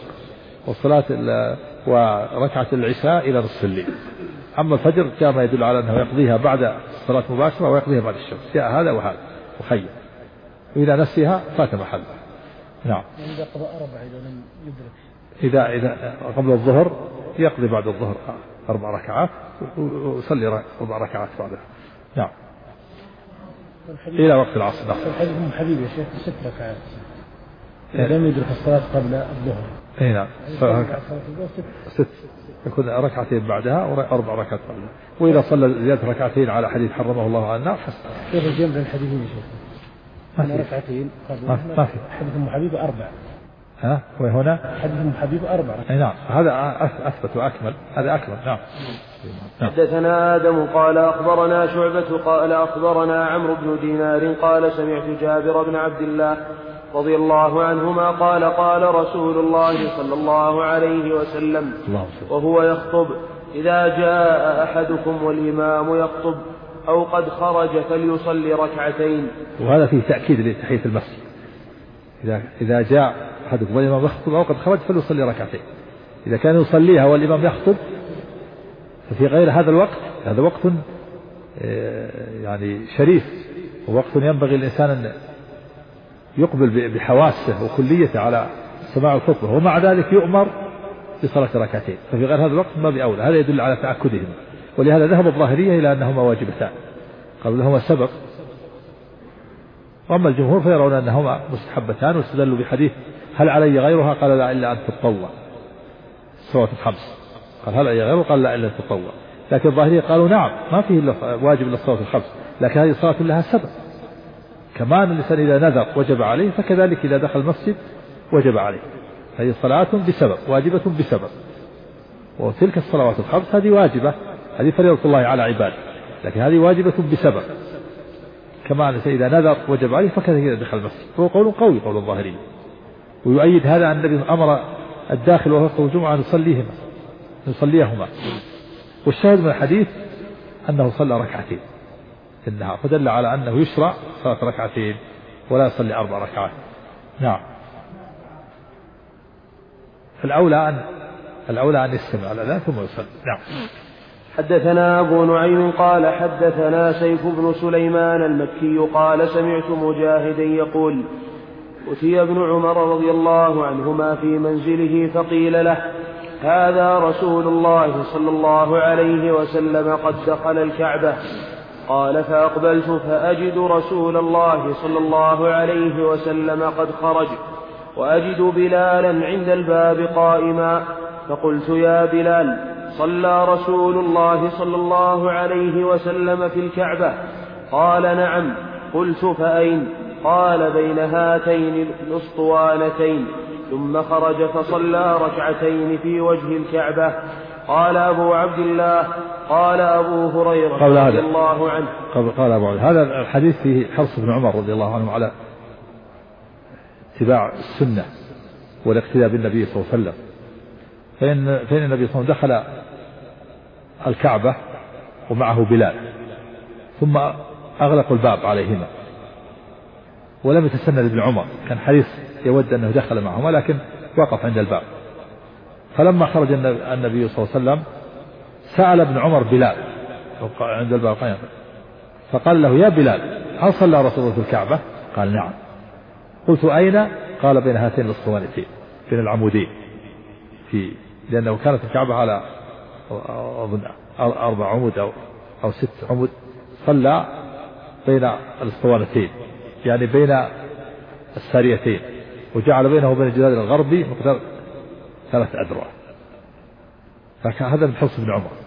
وركعة العشاء إلى نصف الليل. أما الفجر جاء ما يدل على أنه يقضيها بعد الصلاة مباشرة ويقضيها بعد الشمس، جاء هذا وهذا وخير، وإذا نسيها فات محلها. نعم إذا قضى 4 إذا لم يدرك، إذا قبل الظهر يقضي بعد الظهر 4 ركعات ويصلي 4 ركعات بعدها. نعم إلى وقت العصر. الحديث من حبيب يا شيخ 6 ركعات إذا لم يدرك الصلاة قبل الظهر. اي نعم 6 يكون ركعتين بعدها و4 ركعات بعدها. وإذا صلى زيادة ركعتين على حديث حرمه الله على النار حسن. كيف الجمع بين الحديثين يا شيخ؟ هنا ركعتين ما في حديث أم حبيبة 4. ها وهنا حديث أم حبيبة 4. اي نعم هذا أثبت وأكمل، هذا أكمل. نعم. حدثنا آدم قال أخبرنا شعبة قال أخبرنا عمرو بن دينار قال سمعت جابر بن عبد الله رضي الله عنهما قال قال رسول الله صلى الله عليه وسلم وهو يخطب: إذا جاء أحدكم والإمام يخطب أو قد خرج فليصلي ركعتين. وهذا فيه تأكيد لتحية المسجد. إذا جاء أحدكم والإمام يخطب أو قد خرج فليصلي ركعتين. إذا كان يصليها والإمام يخطب ففي غير هذا الوقت، هذا وقت يعني شريف، ووقت ينبغي الإنسان أن يقبل بحواسه وكليته على سماع الخطبة، ومع ذلك يؤمر بصلاة ركعتين، ففي غير هذا الوقت ما بأولى. هذا يدل على تأكدهم، ولهذا ذهب الظاهرية إلى أنهما واجبتان، قالوا لهما سبق. وأما الجمهور فيرون أنهما مستحبتان، واستدلوا بحديث: هل علي غيرها؟ قال: لا إلا أن تتطوع. الصلوات الخمس قال: هل علي غيرها؟ قال: لا إلا أن تتطوع. لكن الظاهرية قالوا: نعم ما فيه إلا واجب إلا الصلوات الخمس، لكن هذه صلاة لها سبق. كمان الإنسان إذا نذر وجب عليه، فكذلك إذا دخل المسجد وجب عليه. هذه صلاة بسبب، واجبة بسبب. وتلك الصلوات الخمس هذه واجبة، هذه فريضة الله على عباده، لكن هذه واجبة بسبب. كمان إذا نذر وجب عليه، فكذلك إذا دخل المسجد. هو قول قوي، قول الظاهري، ويؤيد هذا أن النبي أمر الداخل وهو يخطب الجمعة أن يصليهما. والشاهد من الحديث أنه صلى ركعتين في النهار، فدل على أنه يشرع صلاة ركعتين ولا يصلي 4 ركعات. نعم. الأولى أن يستمع الأذان ثم يصلي. نعم. حدثنا أبو نعيم قال حدثنا سيف بن سليمان المكي قال سمعت مجاهدا يقول: أتي ابن عمر رضي الله عنهما في منزله فقيل له: هذا رسول الله صلى الله عليه وسلم قد دخل الكعبة. قال: فأقبلت فأجد رسول الله صلى الله عليه وسلم قد خرج، وأجد بلالا عند الباب قائما، فقلت: يا بلال، صلى رسول الله صلى الله عليه وسلم في الكعبة؟ قال: نعم. قلت: فأين؟ قال: بين هاتين الأسطوانتين. ثم خرج فصلى ركعتين في وجه الكعبة. قال أبو عبد الله: قال أبو هريرة رضي الله عنه. قال أبو عبد هذا الحديث فيه حرص ابن عمر رضي الله عنه على اتباع السنة والاقتداء بالنبي صلى الله عليه وسلم. فإن النبي صلى الله عليه وسلم دخل الكعبة ومعه بلال، ثم أغلقوا الباب عليهما، ولم يتسنى لابن عمر، كان حريص يود أنه دخل معهما، لكن وقف عند الباب. فلما خرج النبي صلى الله عليه وسلم سأل ابن عمر بلال عند الباب، فقال له: يا بلال، هل صلى رسول الله في الكعبة؟ قال: نعم. قلت: أين؟ قال: بين هاتين الأسطوانتين، بين العمودين، لأنه كانت الكعبة على أظن 4 عمود أو 6 عمود، صلى بين الأسطوانتين، يعني بين الساريتين، وجعل بينه وبين الجدار الغربي مقدار 3 أذرع. فهذا من حرص ابن عمر.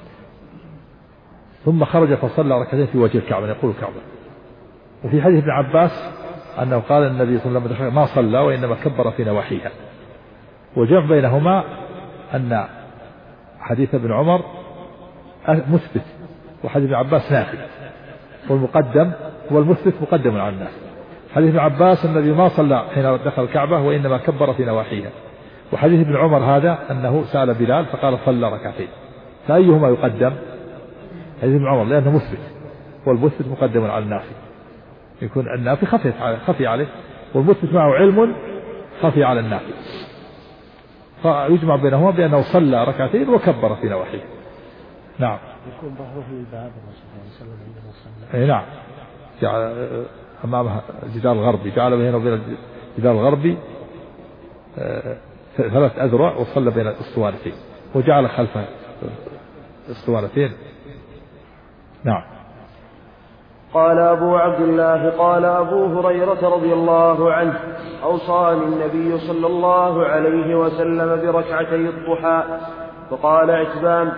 ثم خرج فصلى ركعتين في وجه الكعبة، يقول الكعبة. وفي حديث ابن عباس أنه قال النبي صلى الله عليه وسلم ما صلى وإنما كبر في نواحيها. وجمع بينهما أن حديث ابن عمر مثبت وحديث ابن عباس نافي، والمقدم هو المثبت مقدم على الناس. حديث ابن عباس الذي ما صلى حين دخل الكعبة وإنما كبر في نواحيها. وحديث ابن عمر هذا أنه سأل بلال فقال صلى ركعتين، فأيهما يقدم؟ حديث ابن عمر لأنه مثبت، والمثبت مقدم على النافي، يكون النافي خفي عليه، والمثبت معه علم خفي على النافي، فيجمع بينهما بأنه صلى ركعتين وكبر في نواحيه. نعم. يكون ظهره الباب الرسول صلى الله عليه وسلم عندما صلى. نعم. جعل أمامها الجدار الغربي، جعل بينه وبين الجدار الغربي 3 أذرع وصلى بين الأسطوانتين، وجعل خلفه أسطوانتين. نعم. قال أبو عبد الله قال أبو هريرة رضي الله عنه أوصاني النبي صلى الله عليه وسلم بركعتي الضحى. فقال عتبان: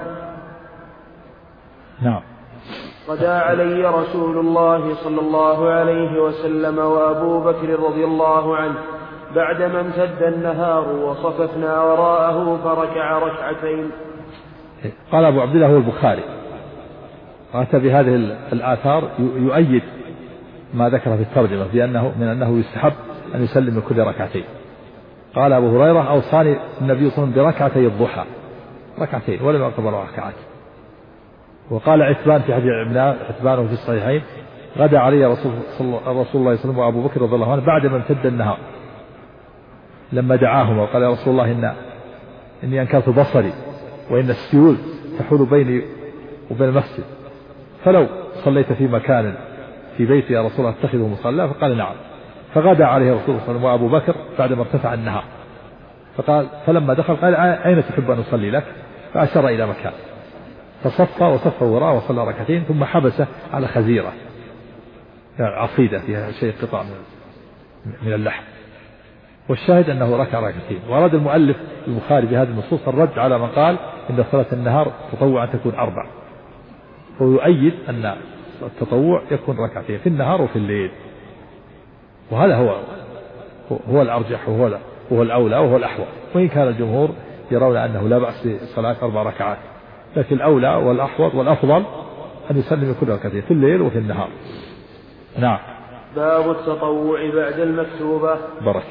نعم. غدا علي رسول الله صلى الله عليه وسلم وأبو بكر رضي الله عنه بعدما امتد النهار وصففنا وراءه فركع ركعتين. قال أبو عبد الله هو البخاري، وأتى بهذه الآثار يؤيد ما ذكر في الترجمة بأنه من أنه يستحب أن يسلم من كل ركعتين. قال أبو هريرة أوصاني النبي صلى الله عليه وسلم بركعتي الضحى، ركعتين ولم يعتبر ركعات. وقال عتبان في حديث عتبان في الصحيحين: غدا علي رسول الله صلى الله عليه وسلم وأبو بكر رضي الله عنه بعدما امتد النهار، لما دعاهما وقال: يا رسول الله إني أنكرت بصري وإن السيول تحول بيني وبين المسجد، فلو صليت في مكان في بيتي يا رسول الله اتخذه مصلى؟ فقال: نعم. فغدا عليه رسول الله صلى الله عليه وسلم وأبو بكر بعدما ارتفع النهار، فقال فلما دخل قال: أين تحب أن أصلي لك؟ فأشار إلى مكان، فصف وصف وراء وصلى ركعتين، ثم حبس على خزيرة عصيدة فيها شيء قطع من اللحم. والشاهد أنه ركع ركعتين. وأراد المؤلف البخاري بهذه النصوص الرد على من قال إن صلاة النهار تطوعا تكون 4، ويؤيد أن التطوع يكون ركعتين في النهار وفي الليل، وهذا هو الأرجح وهو الأولى وهو الأحوط، وإن كان الجمهور يرون أنه لا بأس بصلاة 4 ركعات، لكن الأولى والأحوط والأفضل أن يسلم كل ركعتين في الليل وفي النهار. نعم. باب التطوع بعد المكتوبة. بارك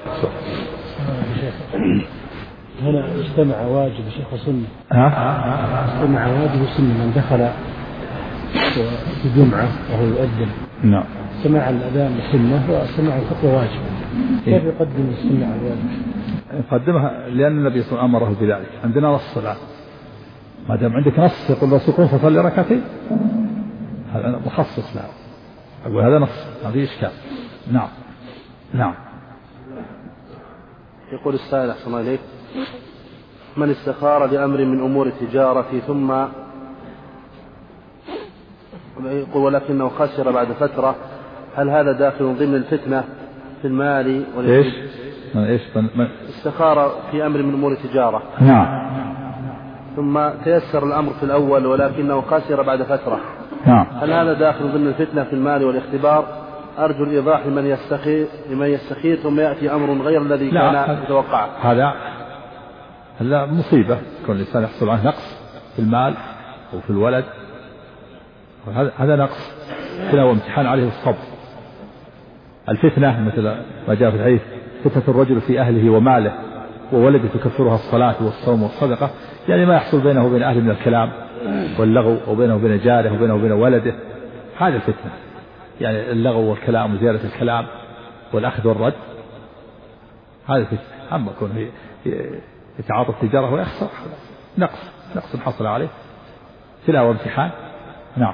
هنا اجتمع واجب شيخ وسنة. اجتمع واجب وسنة من دخل في جمعة وهو يؤذن. نعم. سمع الأذان سنة وسمع الخطبة واجب. كيف يقدم السنة على الواجب؟ يقدمها لأن النبي صلى الله عليه وسلم أمره بذلك. عندنا نص الآن، ما دام عندك نص يقول الرسول قم فصلي ركعتين، هذا مخصص له، أقول هذا نص ما في إشكال. نعم. نعم. يقول السائل أحسن إليك: من استخار لأمر من أمور التجارة ثم يقول ولكنه خسر بعد فترة، هل هذا داخل ضمن الفتنة في المال إيش استخار في أمر من أمور التجارة؟ نعم. ثم تيسر الأمر في الأول ولكنه خسر بعد فترة، نعم. هل هذا داخل ضمن الفتنة في المال والاختبار؟ أرجو الإيضاح لمن يستخير ثم يأتي أمر غير الذي كان يتوقعه. هذا مصيبة، كل الإنسان يحصل عنه نقص في المال وفي الولد، هذا نقص ابتلاء وامتحان عليه الصبر. الفتنة مثل ما جاء في الحديث: فتنة الرجل في أهله وماله وولده تكفرها الصلاة والصوم والصدقة، يعني ما يحصل بينه وبين أهله من الكلام واللغو، وبينه وبين جاره وبينه وبين ولده، هذا الفتنة، يعني اللغو والكلام وزيادة الكلام والأخذ والرد، هذا الفتنة. أما يكون يتعاطى التجارة ويخسر، نقص حصل عليه، ابتلاء وامتحان. نعم.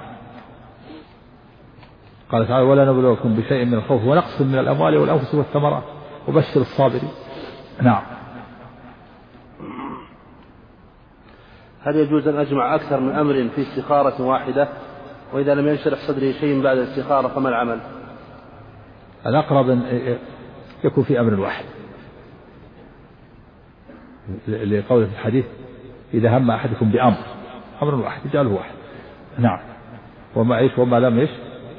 قال تعالى: ولا نبلوكم بشيء من الخوف ونقص من الأموال والأنفس والثمرات وبشر الصابرين. نعم. هل يجوز أن أجمع أكثر من أمر في استخارة واحدة؟ وإذا لم ينشرح صدري شيء بعد الاستخارة فما العمل؟ الأقرب أن يكون في أمر واحد، لقوله في الحديث: إذا هم أحدكم أمر واحد يجعله واحد. نعم. وما لم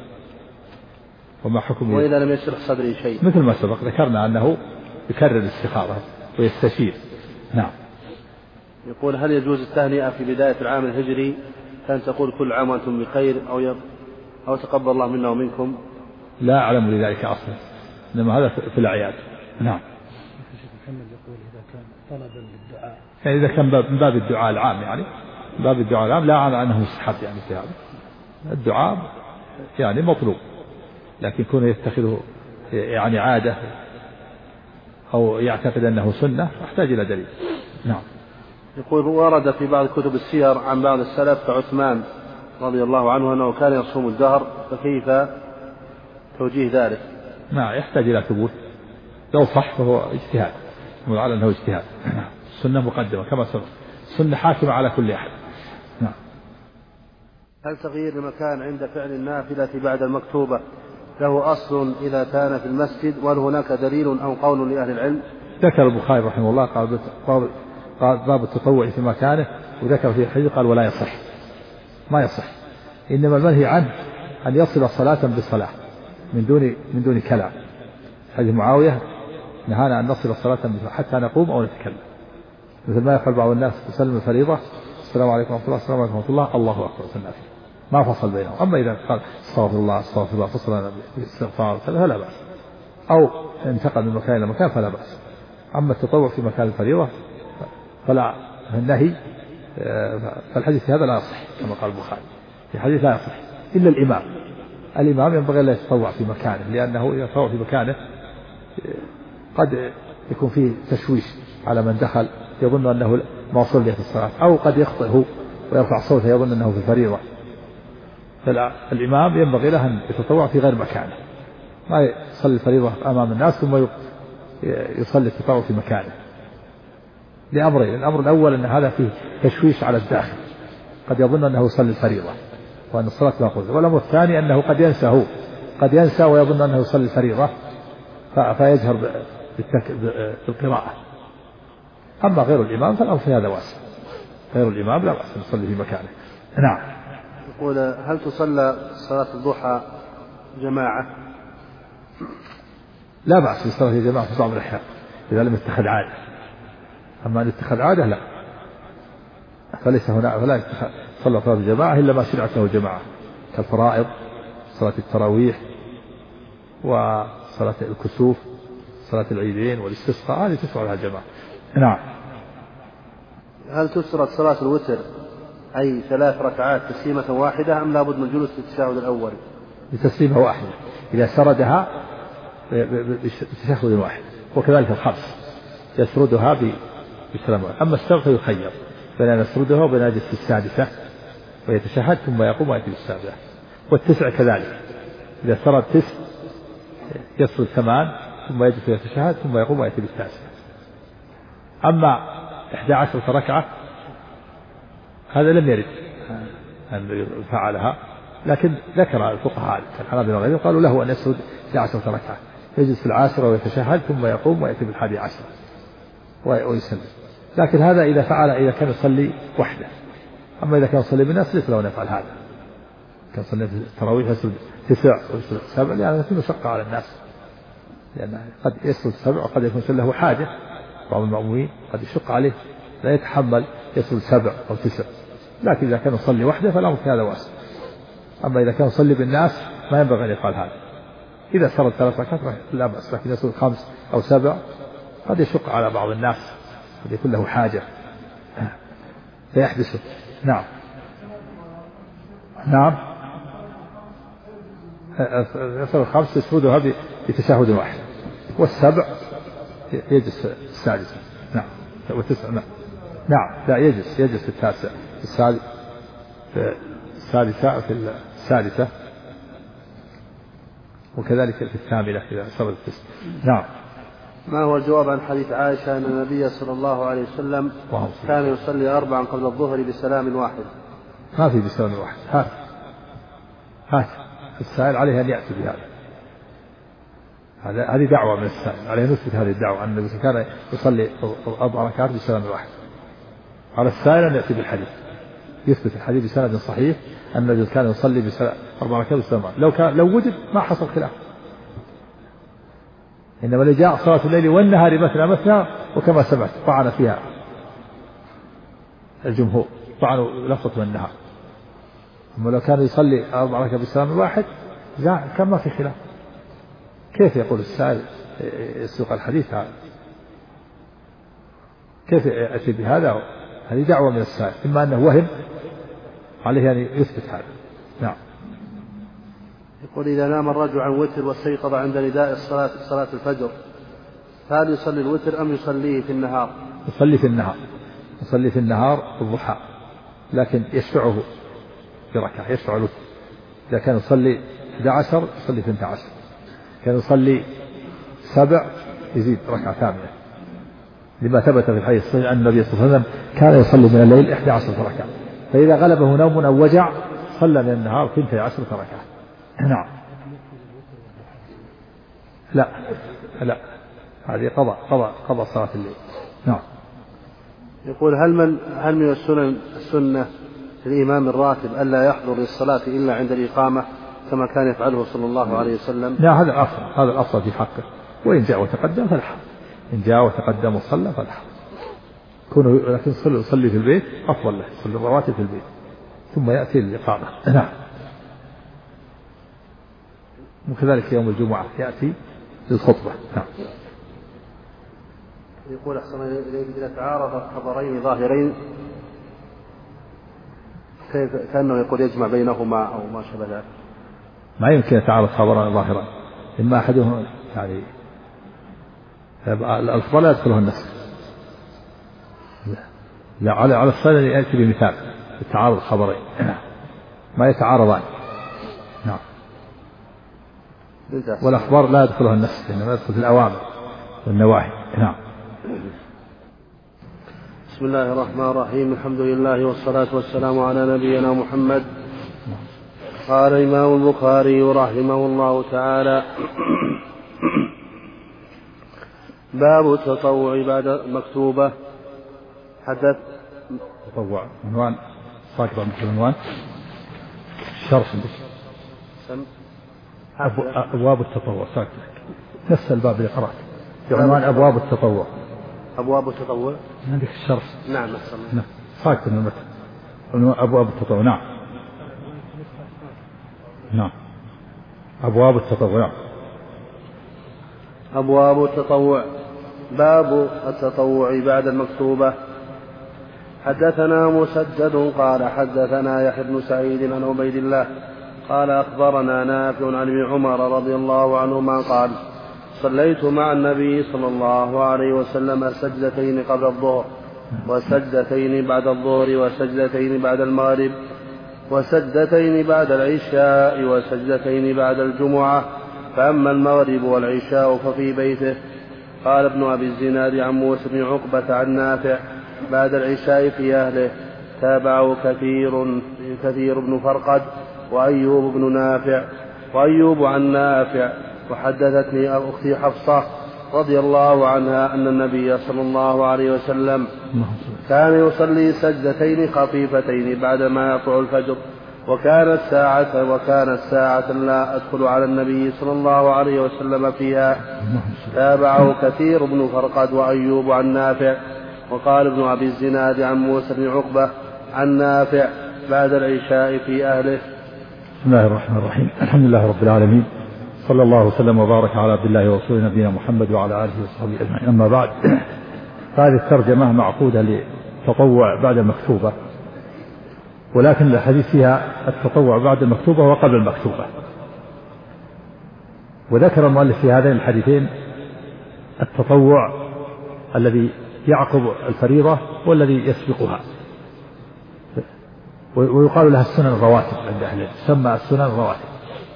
وما حكم وإذا لم يشرح صدري شيء، مثل ما سبق ذكرنا أنه يكرر الاستخارة ويستشير. نعم. يقول: هل يجوز التهنئة في بداية العام الهجري، كان تقول كل عام وأنتم بخير، أو تقبل الله منا ومنكم؟ لا أعلم لذلك أصلا، إنما هذا في الأعياد. نعم. محمد يقول إذا كان طلبا للدعاء، يعني إذا كان من باب الدعاء العام، يعني من باب الدعاء العام لا أعلم أنه مستحب يعني في هذا الدعاء يعني مطلوب، لكن كونه يتخذه يعني عادة أو يعتقد أنه سنة يحتاج إلى دليل. نعم. يقول ورد في بعض كتب السير عن بعض السلف كعثمان رضي الله عنه أنه كان يصوم الدهر، فكيف توجيه ذلك؟ نعم يحتاج إلى ثبوت، لو صح فهو اجتهاد، على أنه اجتهاد. السنة مقدمة كما سبق، السنة حاكمة على كل أحد. نعم. هل تغيير المكان عند فعل النافلة بعد المكتوبة له أصل إذا كان في المسجد، وهل هناك دليل أو قول لأهل العلم؟ ذكر البخاري رحمه الله قال باب التطوع في مكانه، وذكر في الحديث قال ولا يصح، ما يصح، إنما المنهي عنه أن يصل صلاة بالصلاة من دون كلام. حديث معاوية نهانا أن نصل الصلاة حتى نقوم أو نتكلم، مثل ما يفعل بعض الناس يسلم الفريضة السلام عليكم ورحمة الله السلام عليكم ورحمة الله الله أكبر النافلة، ما فصل بينهم. أما إذا قال استغفر الله استغفر الله فصل بالاستغفار فلا بأس، أو انتقل من مكان إلى مكان فلا بأس. أما التطوع في مكان الفريضة فلا النهي، فالحديث هذا لا يصح كما قال البخاري، في حديث لا يصح إلا الإمام ينبغي لا يتطوع في مكانه، لأنه إذا تطوع في مكانه قد يكون فيه تشويش على من دخل يظن أنه ما صليت الصلاة، أو قد يخطئه ويرفع صوته يظن أنه في الفريضة. فالإمام ينبغي له أن يتطوع في غير مكانه، ما يصلي الفريضة أمام الناس ثم يصلي التطوع في مكانه، لأمرين: الأمر الأول أن هذا فيه تشويش على الداخل، قد يظن أنه يصلي الفريضة وأن الصلاة لا قصد. والأمر الثاني أنه قد ينسى ويظن أنه يصلي الفريضة فيجهر بالقراءة. أما غير الإمام فالأمر في هذا واسع، غير الإمام لا بأس يصلي في مكانه. نعم. يقول هل تصلى صلاة الضحى جماعة؟ لا بأس بالصلاة في جماعة في بعض الأحيان إذا لم يتخذ عادة، أما أن يتخذ عادة لا، فليس هنا فلا صلى صلاة الجماعة إلا ما شرعت له جماعة كالفرائض، صلاة التراويح وصلاة الكسوف، صلاة العيدين والاستسقاء، هذه تشرع لها جماعة. نعم. هل تسرد صلاة الوتر أي 3 ركعات تسليمة واحدة، أم لابد من الجلوس في التشهد الأول؟ بتسليمة واحدة إذا سردها بتشهد واحد، وكذلك الخمس يسردها بسلام واحد. أما السبع فيخير بين أن يسردها وبين أن يجلس في السادسة ويتشهد ثم يقوم ويأتي بالسابعة. والتسع كذلك إذا سرد 9 يسرد 8 ثم يجلس ويتشهد ثم يقوم ويأتي بالتاسعة. أما 11 ركعة هذا لم يرد أن فعلها، لكن ذكر الفقهاء الحنابلة وغيرهم قالوا له أن يسرد 11 ركعة، يجلس في 10 ويتشهد ثم يقوم ويأتي بال11 ويسلم. لكن هذا إذا فعل إذا كان يصلي وحده. أما إذا كان يصلي بالناس ليس له أن يفعل هذا، كان يصلي في التراويح يسرد 9 ويسرد 7، لأن في مشقة على الناس، لأن قد يسرد 7 وقد يكون له حاجة. بعض المأمومين قد يشق عليه لا يتحمل يسرد 7 أو 9، لكن إذا كان يصلي وحده فالأمر في هذا واسع. أما إذا كان يصلي بالناس ما ينبغي أن يفعل هذا. إذا سرد 3 ركعات لا بأس، لكن يسرد 5 أو 7 قد يشق على بعض الناس، قد يكون له حاجة فيحبسه. نعم. نعم. يسرد 5 يسردها بتشهد واحد، وال7 يجلس السادسة. نعم. و9 نعم لا يجلس في التاسع، في السادسة، في السادسة، وكذلك في الثامنة إذا سرد 9. نعم. ما هو الجواب عن حديث عائشة أن النبي صلى الله عليه وسلم كان يصلي 4 قبل الظهر بسلام واحد؟ ما في بسلام واحد. هات السائل عليه أن يأتي بهذا. هذه دعوة من السائل، عليه نثبت هذه الدعوة أن النبي كان يصلي 4 ركعات بسلام واحد. على السائل أن يأتي بالحديث، يثبت الحديث بسند صحيح أن النبي كان يصلي 4 ركعات بسلام واحد. لو وجد ما حصل خلاف، إنما اللي جاء صلاة الليل والنهار مثنى وكما سمعت طعن فيها الجمهور، طعنوا لفظة والنهار، أما لو كان يصلي 4 ركعات بالسلام واحد كان ما في خلاف. كيف يقول السائل يسوق الحديث هذا؟ كيف يأتي بهذا؟ هذه دعوة من السائل، إما أنه وهم عليه أن يثبت هذا. نعم. يقول إذا نام الرجل عن وتر واستيقظ عند نداء صلاة الفجر، هل يصلي الوتر أم يصليه في النهار؟ يصلي في النهار الضحى، لكن يشفعه بركعة، يشفع الوتر. إذا كان يصلي 11 يصلي 12، كان يصلي 7 يزيد ركعة ثامنة، لما ثبت في الحديث الصحيح أن النبي صلى الله عليه وسلم كان يصلي من الليل 11 ركعة، فإذا غلبه نوم أو وجع صلى من النهار 12 ركعة. نعم. لا هذه قضاء صلاة الليل. نعم. يقول هل من السنة الإمام الراتب ألا يحضر للصلاة إلا عند الإقامة كما كان يفعله صلى الله عليه وسلم؟ لا، هذا الأصل في حقه، وإن جاء وتقدم فالحق، إن جاء وتقدم وصلى فالحق، لكن يصلي في البيت أفضل له، يصلي الرواتب في البيت ثم يأتي للإقامة. نعم. وكذلك يوم الجمعة يأتي للخطبة. نعم. يقول أحسن إليك إذا تعارض خبرين ظاهرين كأنه يقول يجمع بينهما أو ما شابه ذلك. ما يمكن يتعارض خبران ظاهران، إما أحدهم يعني الأفضل لا يدخله النسخ. لا، على الصلاة يأتي بمثال التعارض خبرين ما يتعارضان. نعم. والأخبار لا يدخلها النسخ، إنما يدخل في الأوامر والنواهي. نعم. بسم الله الرحمن الرحيم، الحمد لله والصلاة والسلام على نبينا محمد. قال الإمام البخاري رحمه الله تعالى: باب التطوع بعد مكتوبة. حدث تطوع عنوان ساكت عن عنوان شرح أبواب التطوع ساكت نفس الباب اللي قرأت بعنوان أبواب التطوع. أبواب التطوع عندك الشرح. نعم ساكت من أبواب التطوع. نعم أبواب التطوع. أبواب التطوع. باب التطوع بعد المكتوبة. حدثنا مسدد قال حدثنا يحيى بن سعيد عن عبيد الله قال أخبرنا نافع عن ابن عمر رضي الله عنهما قال: صليت مع النبي صلى الله عليه وسلم سجدتين قبل الظهر وسجدتين بعد الظهر وسجدتين بعد المغرب وسجدتين بعد العشاء وسجدتين بعد الجمعة، فأما المغرب والعشاء ففي بيته. قال ابن أبي الزناد عن موسى بن عقبة عن نافع: بعد العشاء في أهله. تابعه كثير بن فرقد وأيوب بن نافع وأيوب عن نافع. وحدثتني أختي حفصة رضي الله عنها أن النبي صلى الله عليه وسلم كان يصلي سجدتين خفيفتين بعدما يطلع الفجر، وكانت ساعة لا أدخل على النبي صلى الله عليه وسلم فيها. تابعه كثير بن فرقد وأيوب عن نافع. وقال ابن أبي الزناد عن موسى بن عقبة عن نافع: بعد العشاء في أهله. بسم الله الرحمن الرحيم، الحمد لله رب العالمين، صلى الله وسلم وبارك على عبد الله ورسوله نبينا محمد وعلى آله وصحبه أجمعين. أما بعد، هذه الترجمة معقودة للتطوع بعد المكتوبة، ولكن الحديث فيها التطوع بعد المكتوبة وقبل المكتوبة. وذكر المؤلف في هذين الحديثين التطوع الذي يعقب الفريضة والذي يسبقها، ويقال لها السنن الرواتب عند أهل العلم، تسمى السنن الرواتب.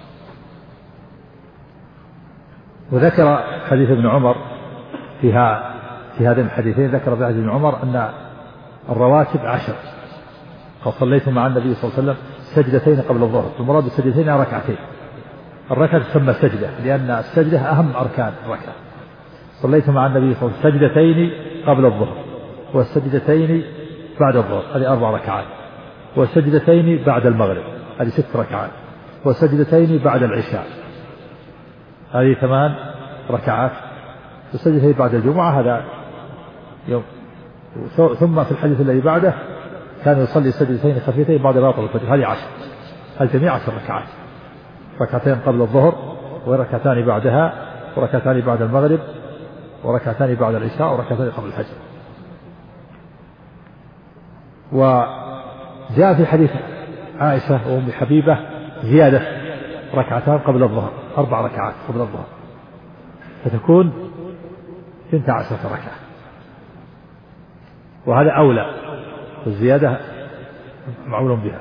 وذكر حديث ابن عمر في هذين الحديثين، ذكر في حديث ابن عمر أن الرواتب 10. قد صليت مع النبي صلى الله عليه وسلم سجدتين قبل الظهر، المراد بالسجدتين ركعتين. الركعة تسمى سجدة لأن السجدة أهم أركان الركعة. صليت مع النبي صلى الله عليه وسلم سجدتين قبل الظهر والسجدتين بعد الظهر، هذه 4 ركعات، والسجدتين بعد المغرب، هذه 6 ركعات، والسجدتين بعد العشاء، هذه 8 ركعات، والسجدتين بعد الجمعة هذا يوم. ثم في الحديث الذي بعده كان يصلي سجدتين خفيفتين بعد ما يطلع الفجر، هذه 10. الجميع 10 ركعات، ركعتين قبل الظهر وركعتان بعدها وركعتان بعد المغرب وركعتان بعد العشاء وركعتان قبل الفجر. وجاء في حديث عائشة وأم حبيبة زيادة ركعتان قبل الظهر، 4 ركعات قبل الظهر، فتكون 12 ركعة، وهذا أولى، والزيادة معول بها.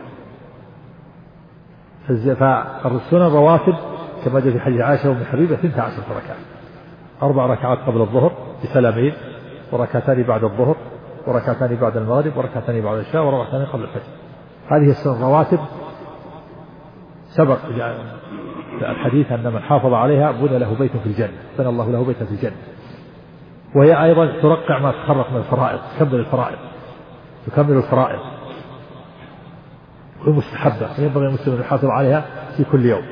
فالسنن الرواتب كما جاء في حديث عائشة وأم حبيبة 12 ركعة، 4 ركعات قبل الظهر بسلامين، وركعتان بعد الظهر، وركعتان بعد المغرب، وركعتان بعد العشاء، وركعتان قبل الفجر. هذه السنن الرواتب سبق الحديث أن من حافظ عليها بني له بيت في الجنة، بنى الله له بيتا في الجنة. وهي أيضا ترقع ما تخرق من الفرائض، تكمل الفرائض ومستحبة، وينبغي المسلم أن يحافظ عليها في كل يوم.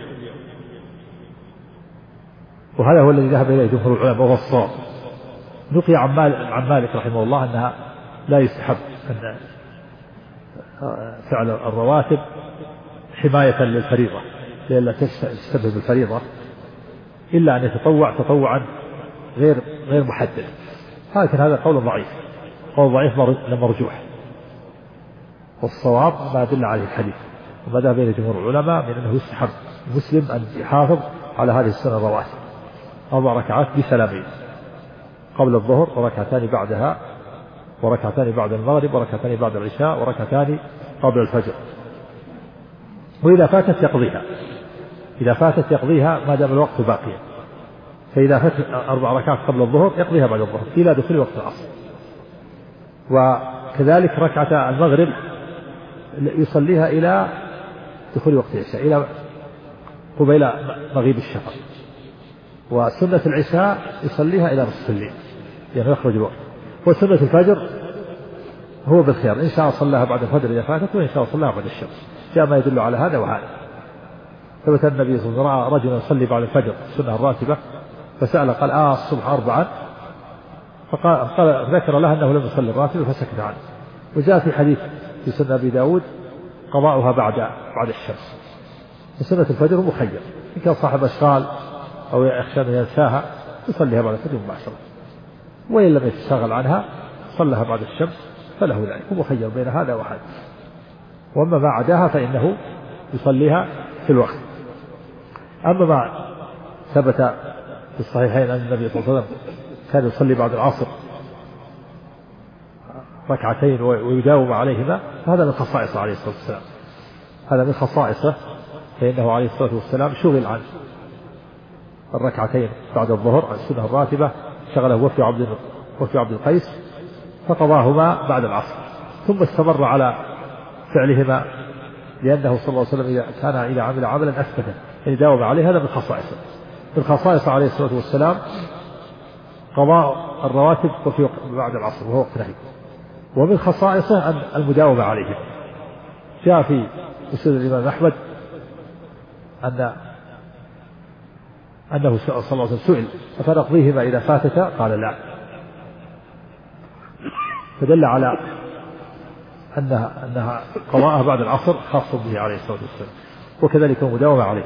وهذا هو الذي ذهب إليه جمهور العلماء وهو الصواب. نقي عن مالك رحمه الله أنها لا يستحب أن فعل الرواتب حماية للفريضة لئلا تشتبه بالفريضة، إلا أن يتطوع تطوعا غير محدد، لكن هذا قول ضعيف مرجوح، والصواب ما دل عليه الحديث وما ذهب إليه جمهور العلماء من أنه يستحب المسلم أن يحافظ على هذه السنة الرواتب، 4 ركعات بسلامين قبل الظهر، وركعتان بعدها، وركعتان بعد المغرب، وركعتان بعد العشاء، وركعتان قبل الفجر. وإذا فاتت يقضيها ما دام الوقت باقيا، فإذا فاتت 4 ركعات قبل الظهر يقضيها بعد الظهر إلى دخول وقت العصر. وكذلك ركعة المغرب يصليها إلى دخول وقت العشاء، إلى قبيل مغيب الشفق. وسنة العشاء يصليها إلى نصف الليل يعني يخرج الوقت. وسنة الفجر هو بالخيار، إن شاء صلاها بعد الفجر إذا فاتت، وإن شاء صلاها بعد الشمس. جاء ما يدل على هذا وهذا. ثبت النبي صلى الله عليه وسلم رأى رجلا يصلي بعد الفجر السنة الراتبة فسأل قال الصبح 4، فقال ذكر له أنه لم يصلي الراتبة فسكت عنه. وجاء في حديث في سنة أبي داود قضاؤها بعد الشمس. وسنة الفجر مخير، إن كان صاحب أشغال أو يخشى أن ينساها يصليها بعد الفجر مباشرة، وإن لم يتشاغل عنها صلىها بعد الشمس فله ذلك، ومخير بين هذا وهذا. وأما ما عداها فإنه يصليها في الوقت. أما ما ثبت في الصحيحين أن النبي صلى الله عليه وسلم كان يصلي بعد العصر ركعتين ويداوم عليهما، فهذا من خصائصه عليه الصلاة والسلام، هذا من خصائصه، فإنه عليه الصلاة والسلام شغل عن الركعتين بعد الظهر عن السنة الراتبة، شغله وفي عبد القيس فقضاهما بعد العصر، ثم استمر على فعلهما، لأنه صلى الله عليه وسلم إذا عمل عملا أثبته يعني داوم عليه. هذا من خصائصه. من خصائصه عليه الصلاة والسلام قضاء الرواتب وفي بعد العصر وهو وقت نهي. ومن خصائصه المداومة عليه. جاء في مسند الإمام أحمد أنه صلى الله عليه وسلم سئل أفنقضيهما إذا فاتتا؟ قال لا. فدل على أنها قضاءها بعد العصر خاص به عليه الصلاة والسلام، وكذلك المداومة عليه.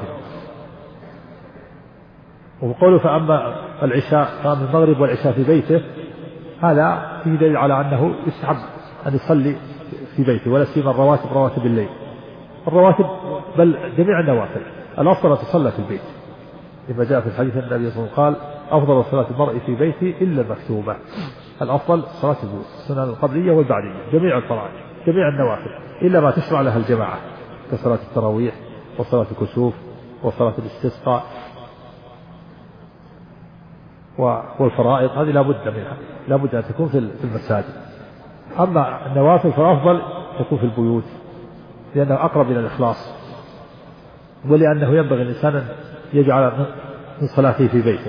وقوله فأما العشاء فأما المغرب والعشاء في بيته، هذا فيه دليل على أنه يستحب أن يصلي في بيته، ولا سيما الرواتب، رواتب الليل، الرواتب بل جميع النوافل الأفضل أن تصلى في البيت، لما جاء في الحديث النبي صلى الله عليه وسلم قال أفضل صلاة المرء في بيته إلا المكتوبة. الأفضل صلاة البيوت، السنن القبلية والبعدية، جميع الفرائض جميع النوافل إلا ما تشرع لها الجماعة كصلاة التراويح وصلاة الكسوف وصلاة الاستسقاء والفرائض، هذه لا بد منها، لا بد أن تكون في المساجد. أما النوافل فالأفضل تكون في البيوت، لأنه أقرب إلى الإخلاص، ولأنه ينبغي الإنسان أن يجعل من صلاته في بيته.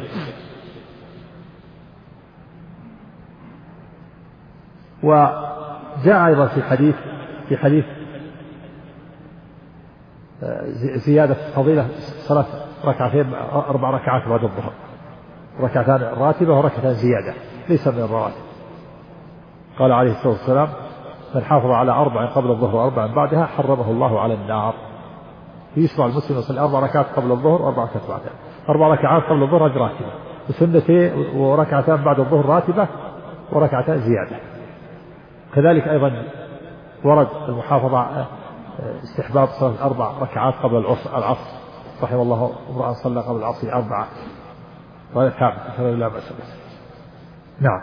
وجاء أيضا في حديث زيادة فضيلة صلاة ركعتين 4 ركعات بعد الظهر، ركعتان راتبة وركعتان زيادة ليس من الرواتب. قال عليه الصلاة والسلام من حافظ على 4 قبل الظهر و4 بعدها حرمه الله على النار. يشرع المسلم يصلي 4 ركعات قبل الظهر و4 ركعات بعدها. 4 ركعات قبل الظهر راتبة، وسنتين وركعتان بعد الظهر راتبة، وركعتان زيادة. كذلك أيضا ورد المحافظة استحباب صلاة 4 ركعات قبل العصر، رحم الله امرأ صلى قبل العصر 4، وهذا ثابت لا بأس به. نعم.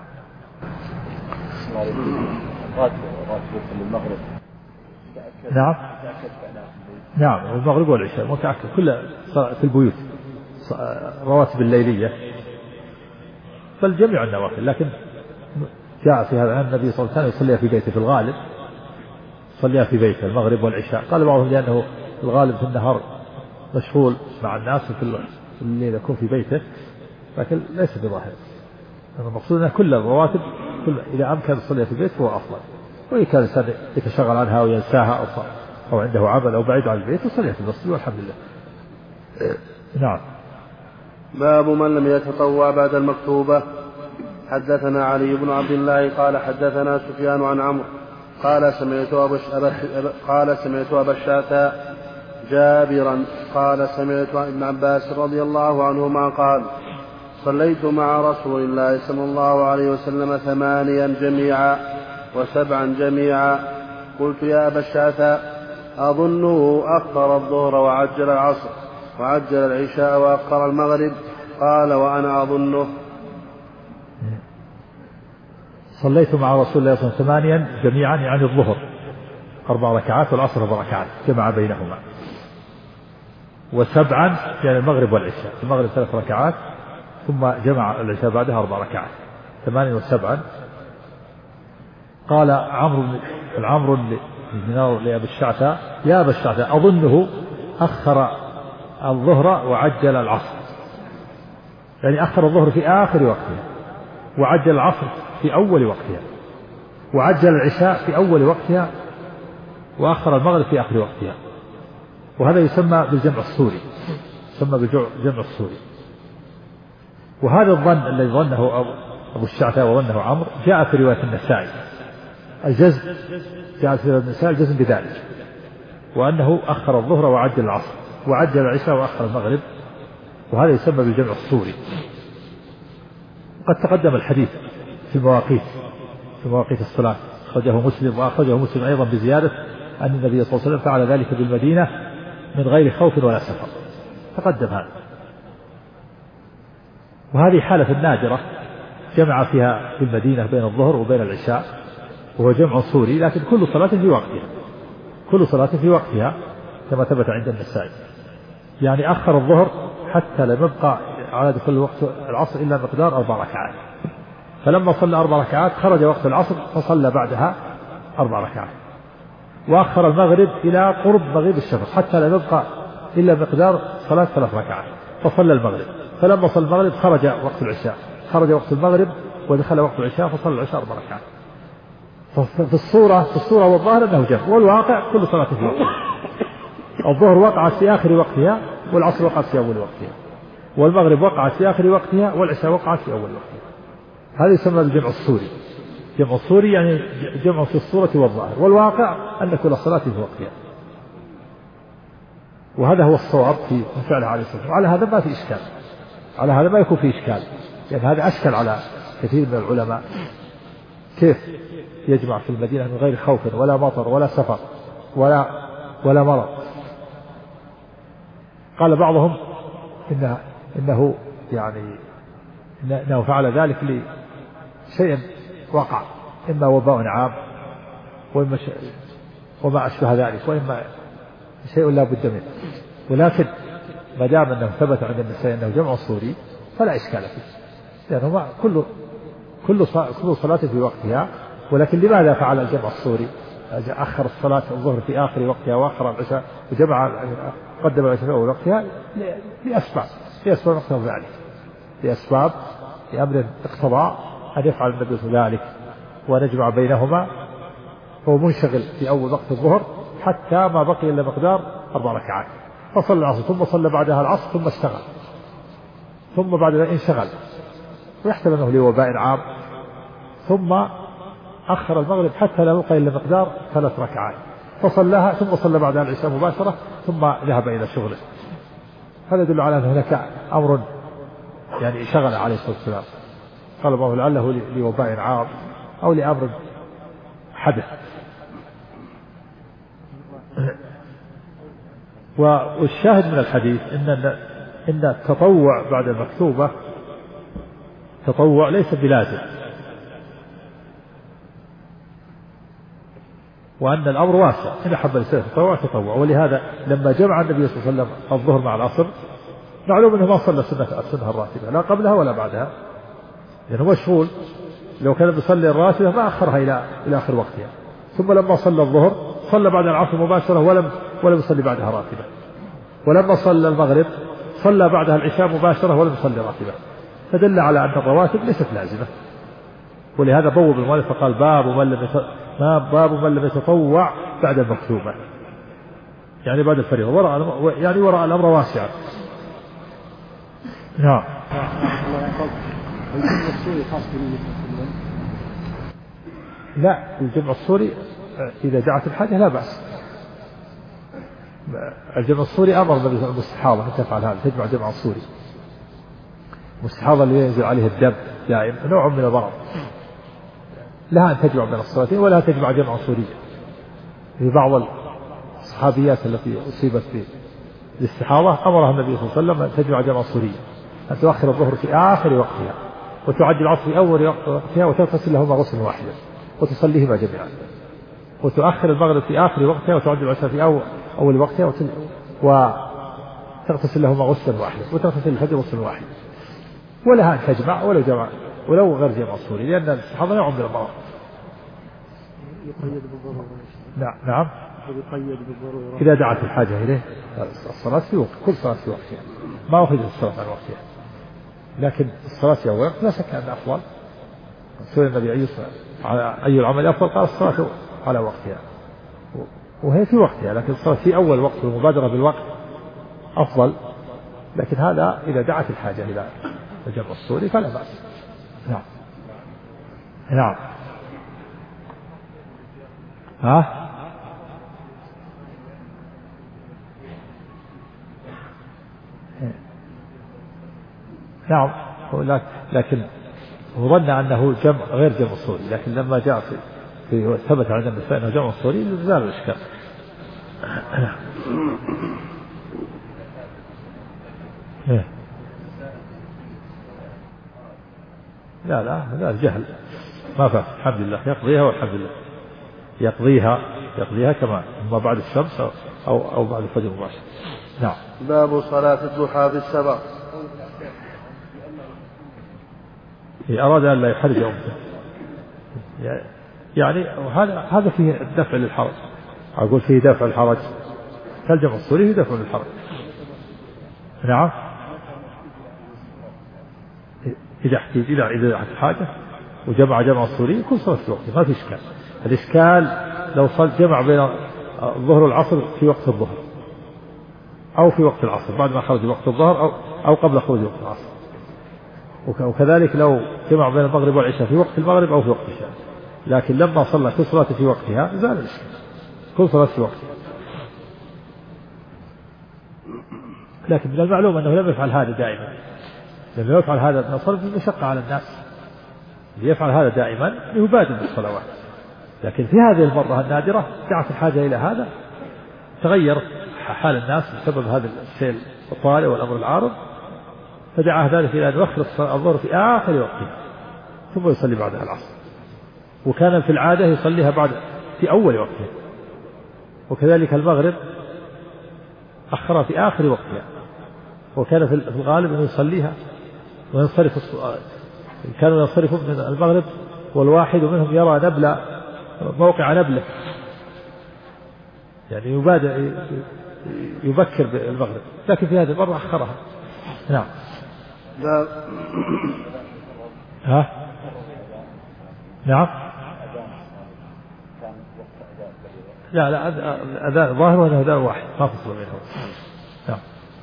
نعم. نعم، المغرب والعشاء متأكد كل في البيوت رواتب الليلية، بل جميع النوافل، لكن جاء في هذا النبي صلى الله عليه وسلم يصلي في بيته في الغالب، صليها في بيته المغرب والعشاء. قال بعضهم لأنه الغالب في النهار مشغول مع الناس، وفي الليل يكون في بيته، لكن ليس بظاهر. المقصود أن كل الرواتب إذا أمكن يصلي في بيته فهو أفضل، وإن كان الإنسان يتشغل عنها وينساها أو عنده عمل أو بعيد عن البيت يصلي في المسجد والحمد لله. نعم. باب من لم يتطوع بعد المكتوبة. حدثنا علي بن عبد الله قال حدثنا سفيان عن عمرو قال سمعت أبا الشعثاء جابرا قال سمعت ابن عباس رضي الله عنهما قال صليت مع رسول الله صلى الله عليه وسلم 8 جميعا و7 جميعا. قلت يا أبا الشعثاء أظنه أخر الظهر وعجل العصر وعجل العشاء وأخر المغرب. قال وأنا أظنه. صليت مع رسول الله صلى الله عليه وسلم 8 جميعا، يعني الظهر 4 ركعات والعصر 4 ركعات جمع بينهما، و7 يعني المغرب والعشاء، المغرب 3 ركعات ثم جمع العشاء بعدها 4 ركعات، 8 و7. قال عمرو لأبي الشعثاء يا أبا الشعثاء أظنه أخر الظهر وعجل العصر، يعني أخر الظهر في آخر وقتها، وعجل العصر في أول وقتها، وعجل العشاء في أول وقتها، وأخر المغرب في آخر وقتها. وهذا يسمى بالجمع الصوري، يسمى بالجمع الصوري. وهذا الظن الذي ظنه أبو الشعثاء وظنه عمرو جاء في رواية النسائي، الجزم جاء في رواية النسائي الجزم بذلك، وأنه أخر الظهر وعجل العصر وعجل العشاء وأخر المغرب، وهذا يسمى بالجمع الصوري. قد تقدم الحديث في مواقيت الصلاة، أخرجه مسلم، وأخرجه مسلم أيضا بزيادة أن النبي صلى الله عليه وسلم فعل ذلك بالمدينة من غير خوف ولا سفر، تقدم هذا. وهذه حالة نادرة جمع فيها في المدينة بين الظهر وبين العشاء، وهو جمع صوري، لكن كل صلاة في وقتها كما ثبت عند النسائي. يعني أخر الظهر حتى لم يبقى على دخول وقت العصر إلا مقدار 4 ركعات، فلما صلى 4 ركعات خرج وقت العصر فصلى بعدها 4 ركعات، وأخر المغرب إلى قرب مغيب الشفق حتى لم يبقى إلا مقدار صلاة 3 ركعات فصلى المغرب. فلما صلى المغرب خرج وقت العشاء، خرج وقت المغرب ودخل وقت العشاء فصلى العشاء 4 ركعات. في الصورة والظاهر أنه جمع، والواقع كل صلاة في وقتها. الظهر وقعت في آخر وقتها، والعصر وقعت في أول وقتها، والمغرب وقعت في آخر وقتها، والعشاء وقعت في أول وقتها. هذا يسمى بالجمع الصوري. جمع الصوري يعني جمع في الصورة والظاهر، والواقع أن كل صلاة في وقتها. وهذا هو الصواب في فعله عليه الصلاة والسلام. على هذا ما في إشكال، على هذا ما يكون في إشكال، يعني هذا أشكل على كثير من العلماء كيف يجمع في المدينة من غير خوف ولا مطر ولا سفر ولا مرض. قال بعضهم إنه يعني إنه فعل ذلك لشيء وقع، إما وباء عام وما أشبه ذلك، وإما شيء لا بد منه. ولكن ما دام أنه ثبت عند النسائي أنه جمع صوري فلا إشكال فيه، لأنه كل صلاة في وقتها. ولكن لماذا فعل الجمع الصوري؟ أخر الصلاة الظهر في آخر وقتها وأخر العشاء قدم العشاء في أول وقتها لأسباب اقتضى ذلك، لأسباب لأمر اقتضى أن يفعل النبي صلى الله عليه وسلم ذلك، ونجمع بينهما. هو منشغل في أول وقت الظهر حتى ما بقي إلا مقدار 4 ركعات، فصلى العصر ثم صلى بعدها العصر ثم اشتغل، ثم بعد ذلك انشغل ويحتمل أنه لوباء عام، ثم أخر المغرب حتى لا يبقى إلا مقدار 3 ركعات، فصلاها ثم صلى بعدها العشاء مباشرة ثم ذهب إلى شغله. هذا يدل على أن هناك أمر يعني شغل عليه الصلاة والسلام، قال الله لعله لوباء عار أو لأمر حدث. والشاهد من الحديث إن التطوع بعد المكتوبة تطوع ليس بلازم، وأن الأمر واسع، إذا حب الإنسان تطوع. ولهذا لما جمع النبي صلى الله عليه وسلم الظهر مع العصر معلوم أنه ما صلى السنة الراتبة لا قبلها ولا بعدها، لأنه مشغول. لو كان بيصلي الراتبة ما أخرها إلى آخر وقتها، ثم لما صلى الظهر صلى بعد العصر مباشرة ولم يصلي بعدها راتبة، ولما صلى المغرب صلى بعدها العشاء مباشرة ولم يصلي راتبة، فدل على أن الرواتب ليست لازمة. ولهذا بوب المؤلف فقال باب من لم يتطوع بعد المكتوبة، يعني بعد الفريضة، وراء الأمر واسعا. نعم. لا، الجمع الصوري إذا دعت الحاجة لا بأس. الجمع الصوري أمر المستحاضة أن تفعل هذا، تجمع جمع الصوري. المستحاضة اللي ينزل عليه الدم دائم نوع من الضرر، لها أن تجمع بين الصلاتين ولا تجمع جمع صوريا. في بعض الصحابيات التي أصيبت بالاستحاضة أمرها النبي صلى الله عليه وسلم أن تجمع جمع صوريا، أن تؤخر الظهر في آخر وقتها وتعجل العصر في أول وقتها وتغتسل لهما غسل واحدا وتصليهما جميعا، وتؤخر المغرب في آخر وقتها وتعجل العشاء في أول وقتها وتغتسل لهما غسلا واحدا وتغتسل الفجر غسلا واحدا. ولها أن تجمع ولو غير جمع الصوري، لأن الاستحاضة نوع من الضرر. يقيد بالضرورة. نعم. يقيد بالضرورة. إذا دعت الحاجة إليه الصلاة في وقت، كل صلاة في وقتها، ما أخذ الصلاة عن وقتها، لكن الصلاة في أول وقت لا شك أن أفضل. سئل النبي أي العمل أفضل؟ قال الصلاة على وقتها، وهي في وقتها، لكن الصلاة في أول وقت والمبادرة بالوقت أفضل. لكن هذا إذا دعت الحاجة إلى الجمع الصوري فلا بأس. نعم. نعم. ها؟ نعم. لكن ظن أنه جمع غير جمع الصوري، لكن لما جاء في ثبت عند النساء أنه جمع الصوري زال الإشكال. لا الجهل ما فات، الحمد لله يقضيها، والحمد لله يقضيها كما إما بعد الشمس أو بعد الفجر مباشرة. نعم. باب صلاة الضحى في السبق. أراد أن لا يحرج أمته، يعني هذا فيه دفع للحرج، أقول فيه دفع الحرج، كالجمع الصوري فيه دفع للحرج. نعم. إذا دعت الحاجة وجمع جمع الصوري يكون صلاة في وقته، ما في إشكال. الإشكال لو جمع بين الظهر والعصر في وقت الظهر أو في وقت العصر بعد ما خرج وقت الظهر أو قبل خروج وقت العصر، وكذلك لو جمع بين المغرب والعشاء في وقت المغرب أو في وقت العشاء. لكن لما صلى كل صلاة في وقتها زال الإشكال، كل صلاة في وقتها. لكن من المعلوم أنه لم يفعل هذا دائما، لما يفعل هذا نصر في مشقة على الناس، ليفعل هذا دائما يبادر بالصلوات. لكن في هذه المرة النادرة دعت الحاجة إلى هذا، تغير حال الناس بسبب هذا الشيء الطارئ والأمر العارض، فدعا ذلك إلى أن يؤخر الظهر في آخر وقتها ثم يصلي بعدها العصر. وكان في العادة يصليها في أول وقتها، وكذلك المغرب أخرها في آخر وقتها، وكان في الغالب أن يصليها وينصرف. كانوا ينصرفون من المغرب والواحد منهم يرى موقع نبلة، يعني يبكر بالمغرب، لكن في هذه المرة أخرها. نعم. ها؟ نعم. لا أذان ظاهر وأذان أذان واحد ما فصل بينهم. نعم.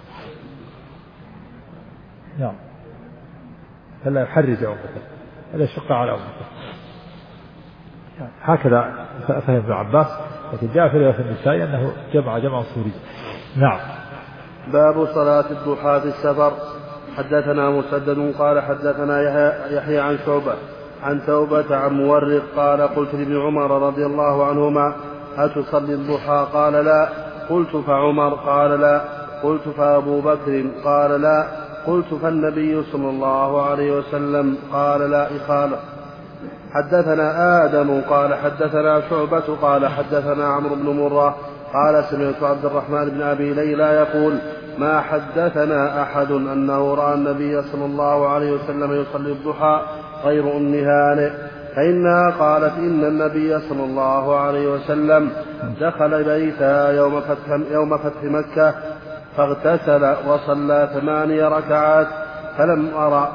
نعم. فلا يحرج أمته، هذا يشق على أمته. هكذا فهم ابن عباس، لكن جاء في رواية النسائي أنه جمع صوري. نعم. باب صلاة الضحى في السفر. حدثنا مسدد قال حدثنا يحيى عن شعبة عن توبة عن مورق قال قلت لابن عمر رضي الله عنهما أتصلي الضحى؟ قال لا. قلت فعمر؟ قال لا. قلت فأبو بكر؟ قال لا. قلت فالنبي صلى الله عليه وسلم؟ قال لا إخالة. حدثنا آدم قال حدثنا شعبة قال حدثنا عمرو بن مرة قال سمعت عبد الرحمن بن أبي ليلى يقول ما حدثنا أحد أنه رأى النبي صلى الله عليه وسلم يصلي الضحى غير أم هانئ، فإنها قالت إن النبي صلى الله عليه وسلم دخل بيتها يوم فتح مكة فاغتسل وصلى 8 ركعات فلم أرى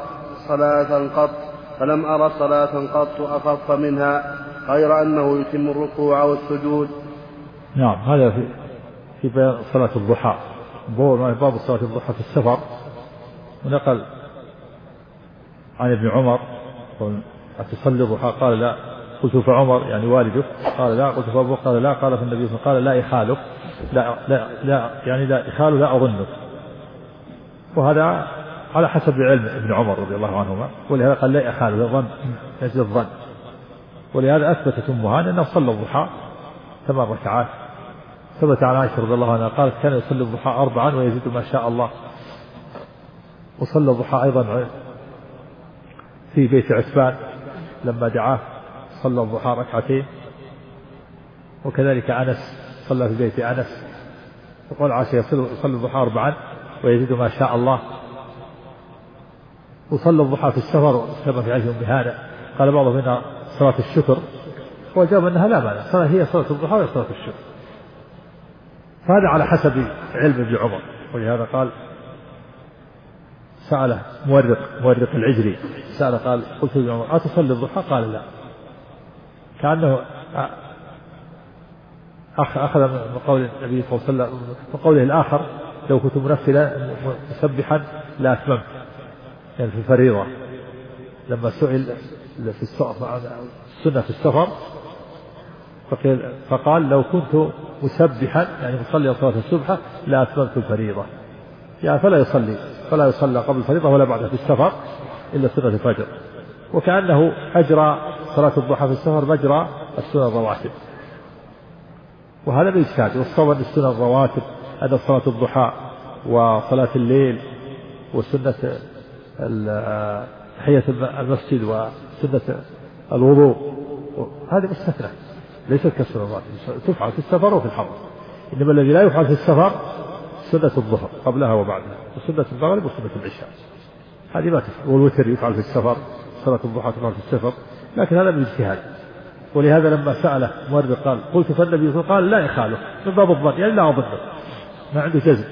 صلاة قط أخف منها غير أنه يتم الركوع والسجود. نعم. هذا في بيان صلاة الضحى، باب صلاة الضحى في السفر. ونقل عن ابن عمر أتصلي الضحى؟ قال لا. قلت فعمر يعني والده؟ قال لا. قلت فأبو قال لا. قال فالنبي قال لا إخالك، لا يعني لا إخال لا أظنك. وهذا على حسب علم ابن عمر رضي الله عنهما، ولهذا قال لا إخال الظن نجد الظن. ولهذا أثبتت أم هانئ أنه صلى الضحى 8 ركعات. ثبت عن عائشة رضي الله عنها قالت كان يصلي الضحى 4 ويزيد ما شاء الله. وصلى الضحى أيضا في بيت عتبان لما دعاه صلى الضحى 2 ركعتين. وكذلك أنس صلى في بيت أنس. يقول عائشة يصلي الضحى 4 ويزيد ما شاء الله. وصلى الضحى في السفر كما في عهد أم هانئ. قال بعضهم إنها صلاة الشكر، وجاب أنها لا مانع، هي صلاة الضحى وهي صلاة الشكر. فهذا على حسب علم ابن عمر. ولهذا قال سأله مورق العجري سأله قال قلت لابن عمر أتصلي الضحى؟ قال لا. كأنه أخذ من قول النبي صلى الله عليه وسلم وقوله الآخر لو كنت منفلا مسبحا لا أتممت، يعني في الفريضة لما سئل في السنة في السفر فقال لو كنت مسبحا يعني مصلي صلاة الصبح لا أتممت الفريضة، يعني فلا يصلى قبل الفريضة ولا بعدها في السفر إلا سنة الفجر. وكأنه أجرى صلاة الضحى في السفر مجرى السنة الرواتب، وهذا بإجتهاد. والصواب أن السنة الرواتب أن صلاة الضحى وصلاة الليل وسنة تحية المسجد وسنة الوضوء هذه مستثنى ليست كالسنة الرواتب، تفعل في السفر وفي الحضر. إنما الذي لا يفعل في السفر سنة الظهر قبلها وبعدها، وسنة المغرب وسنة العشاء هذه ما تفعل. والوتر يفعل في السفر، صلاة الضحى تفعل في السفر، لكن هذا بالاجتهاد. ولهذا لما سأله مورد قال قلت فالنبي قال لا يخالف من باب الظن، يعني لا أظنه، ما عنده جزم.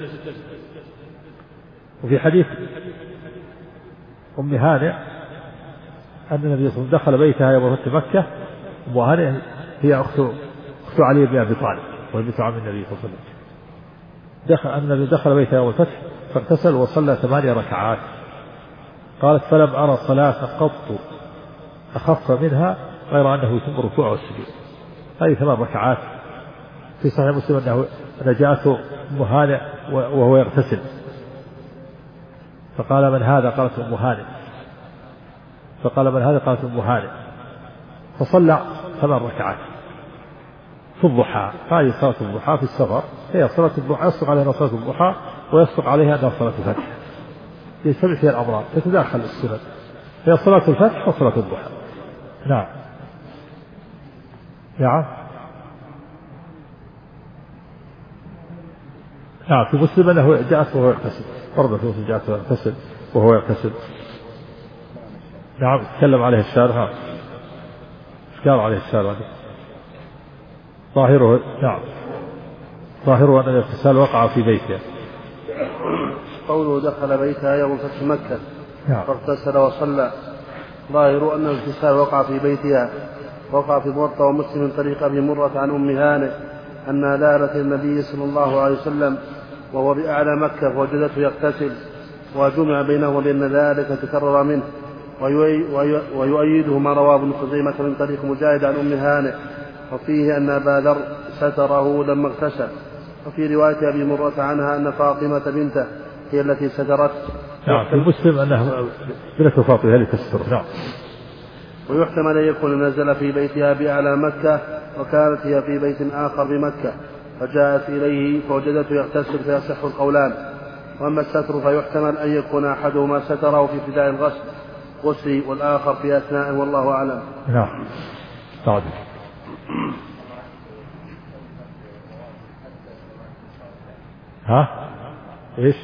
وفي حديث أم هانئ أن النبي صلى الله عليه وسلم دخل بيتها يوم فتح مكة. أم هانئ هي أخت علي بن أبي طالب وبنت عم النبي صلى الله عليه وسلم. النبي دخل بيتها يوم الفتح فاغتسل وصلى 8 ركعات. قالت فلم أرى صلاة قط أخف منها غير أنه يتم الركوع والسجود. هذه 8 ركعات. في صحيح مسلم أن جاءته أم هانئ وهو يغتسل فقال من هذا؟ قالت أم هانئ. فقال من هذا؟ قالت أم هانئ. فصلى 8 ركعات في الضحى. هذه صلاة الضحى في السفر، هي صلاة الضحى يصدق عليها صلاة الضحى ويصدق عليها أنها صلاة الفتح، يجتمع فيها الأمران تتداخل السنن، هي صلاة الفتح وصلاة الضحى. نعم. نعم. في مسلم أنه جاءت وهو يغتسل، برضه في مسلم جاءت وهو يغتسل وهو يغتسل. نعم. تكلم عليه الشارع، قال عليه الشارع ظاهره. نعم. ظاهره أن الاغتسال وقع في بيته. قوله دخل بيتها يوم فتح مكة فاغتسل وصلى، ظاهر أن الاغتسال وقع في بيتها. وقع في موطأ ومسلم من طريق أبي مرة عن أم هانئ أنها دارت النبي صلى الله عليه وسلم وهو بأعلى مكة فوجدته يغتسل، وجمع بينه وبين ذلك تكرر منه ويؤيده ما رواه ابن خزيمة من طريق مجاهد عن أم هانئ وفيه أن أبا ذر ستره لما اغتسل. وفي رواية أبي مرة عنها أن فاطمة بنته هي التي سترته. نعم في المسلم أنها بنت فاطمة التي تستر. نعم. ويحتمل أن يكون نزل في بيتها بأعلى مكة وكانت هي في بيت آخر بمكة فجاءت إليه فوجدته يغتسل فيصح القولان. وأما الستر فيحتمل أن يكون أحدهما ستره في ابتداء الغسل والآخر في أثناء والله أعلم. نعم. طيب. ها إيش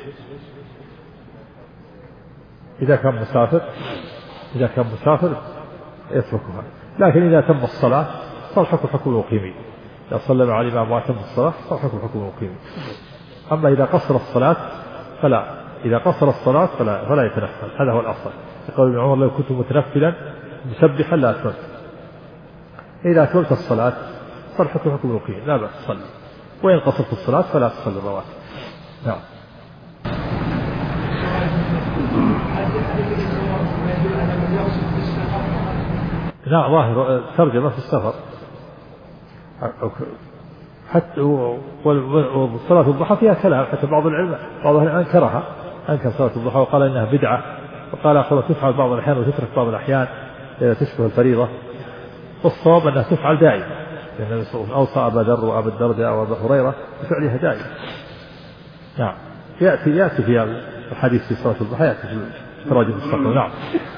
إذا كان مسافر يتركها، لكن إذا تم الصلاة صار حكم المقيمين. إذا صلى مع الإمام وأتم الصلاة صار حكم المقيمين. أما إذا قصر الصلاة فلا يتنفل. هذا هو الأفضل. يقول ابن عمر لو كنت متنفلا مسبحا لا أتممت. إذا أتممت الصلاة صار حكم المقيمين لا بأس تصلي، وإن قصرت الصلاة فلا تصلي الرواتب. نعم. لا ظاهر ترجمة في السفر حتى وصلاة الضحى فيها كلام، حتى بعض العلماء أنكر صلاة الضحى وقال إنها بدعة، وقال آخر تفعل بعض الأحيان وتترك بعض الأحيان تشبه الفريضة. والصواب أنها تفعل دائما، لأن أوصى أبا ذر وأبا الدرداء وأبا هريرة بفعلها دائما. نعم. يأتي في الحديث في صلاة الضحى، يأتي في تراجم السفر. نعم.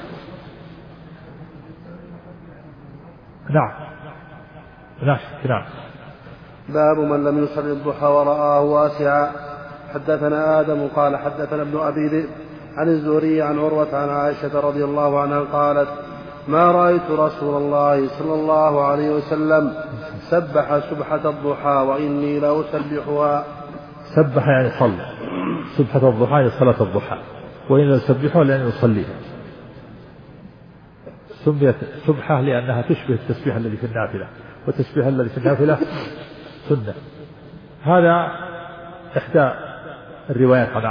نعم. باب من لم يصل الضحى ورآه واسعا. حدثنا آدم قال حدثنا ابن أبي ذئب عن الزهري عن عروة عن عائشة رضي الله عنها قالت ما رأيت رسول الله صلى الله عليه وسلم سبح سبحة الضحى وإني لأسبحها. سبح يعني صلى، سبحة الضحى يعني صلاة الضحى، وإن يسبحها لأن يصليها. سميت سبحة لأنها تشبه التسبيح الذي في النافلة، والتسبيح الذي في النافلة سنة. هذا إحدى الروايات عن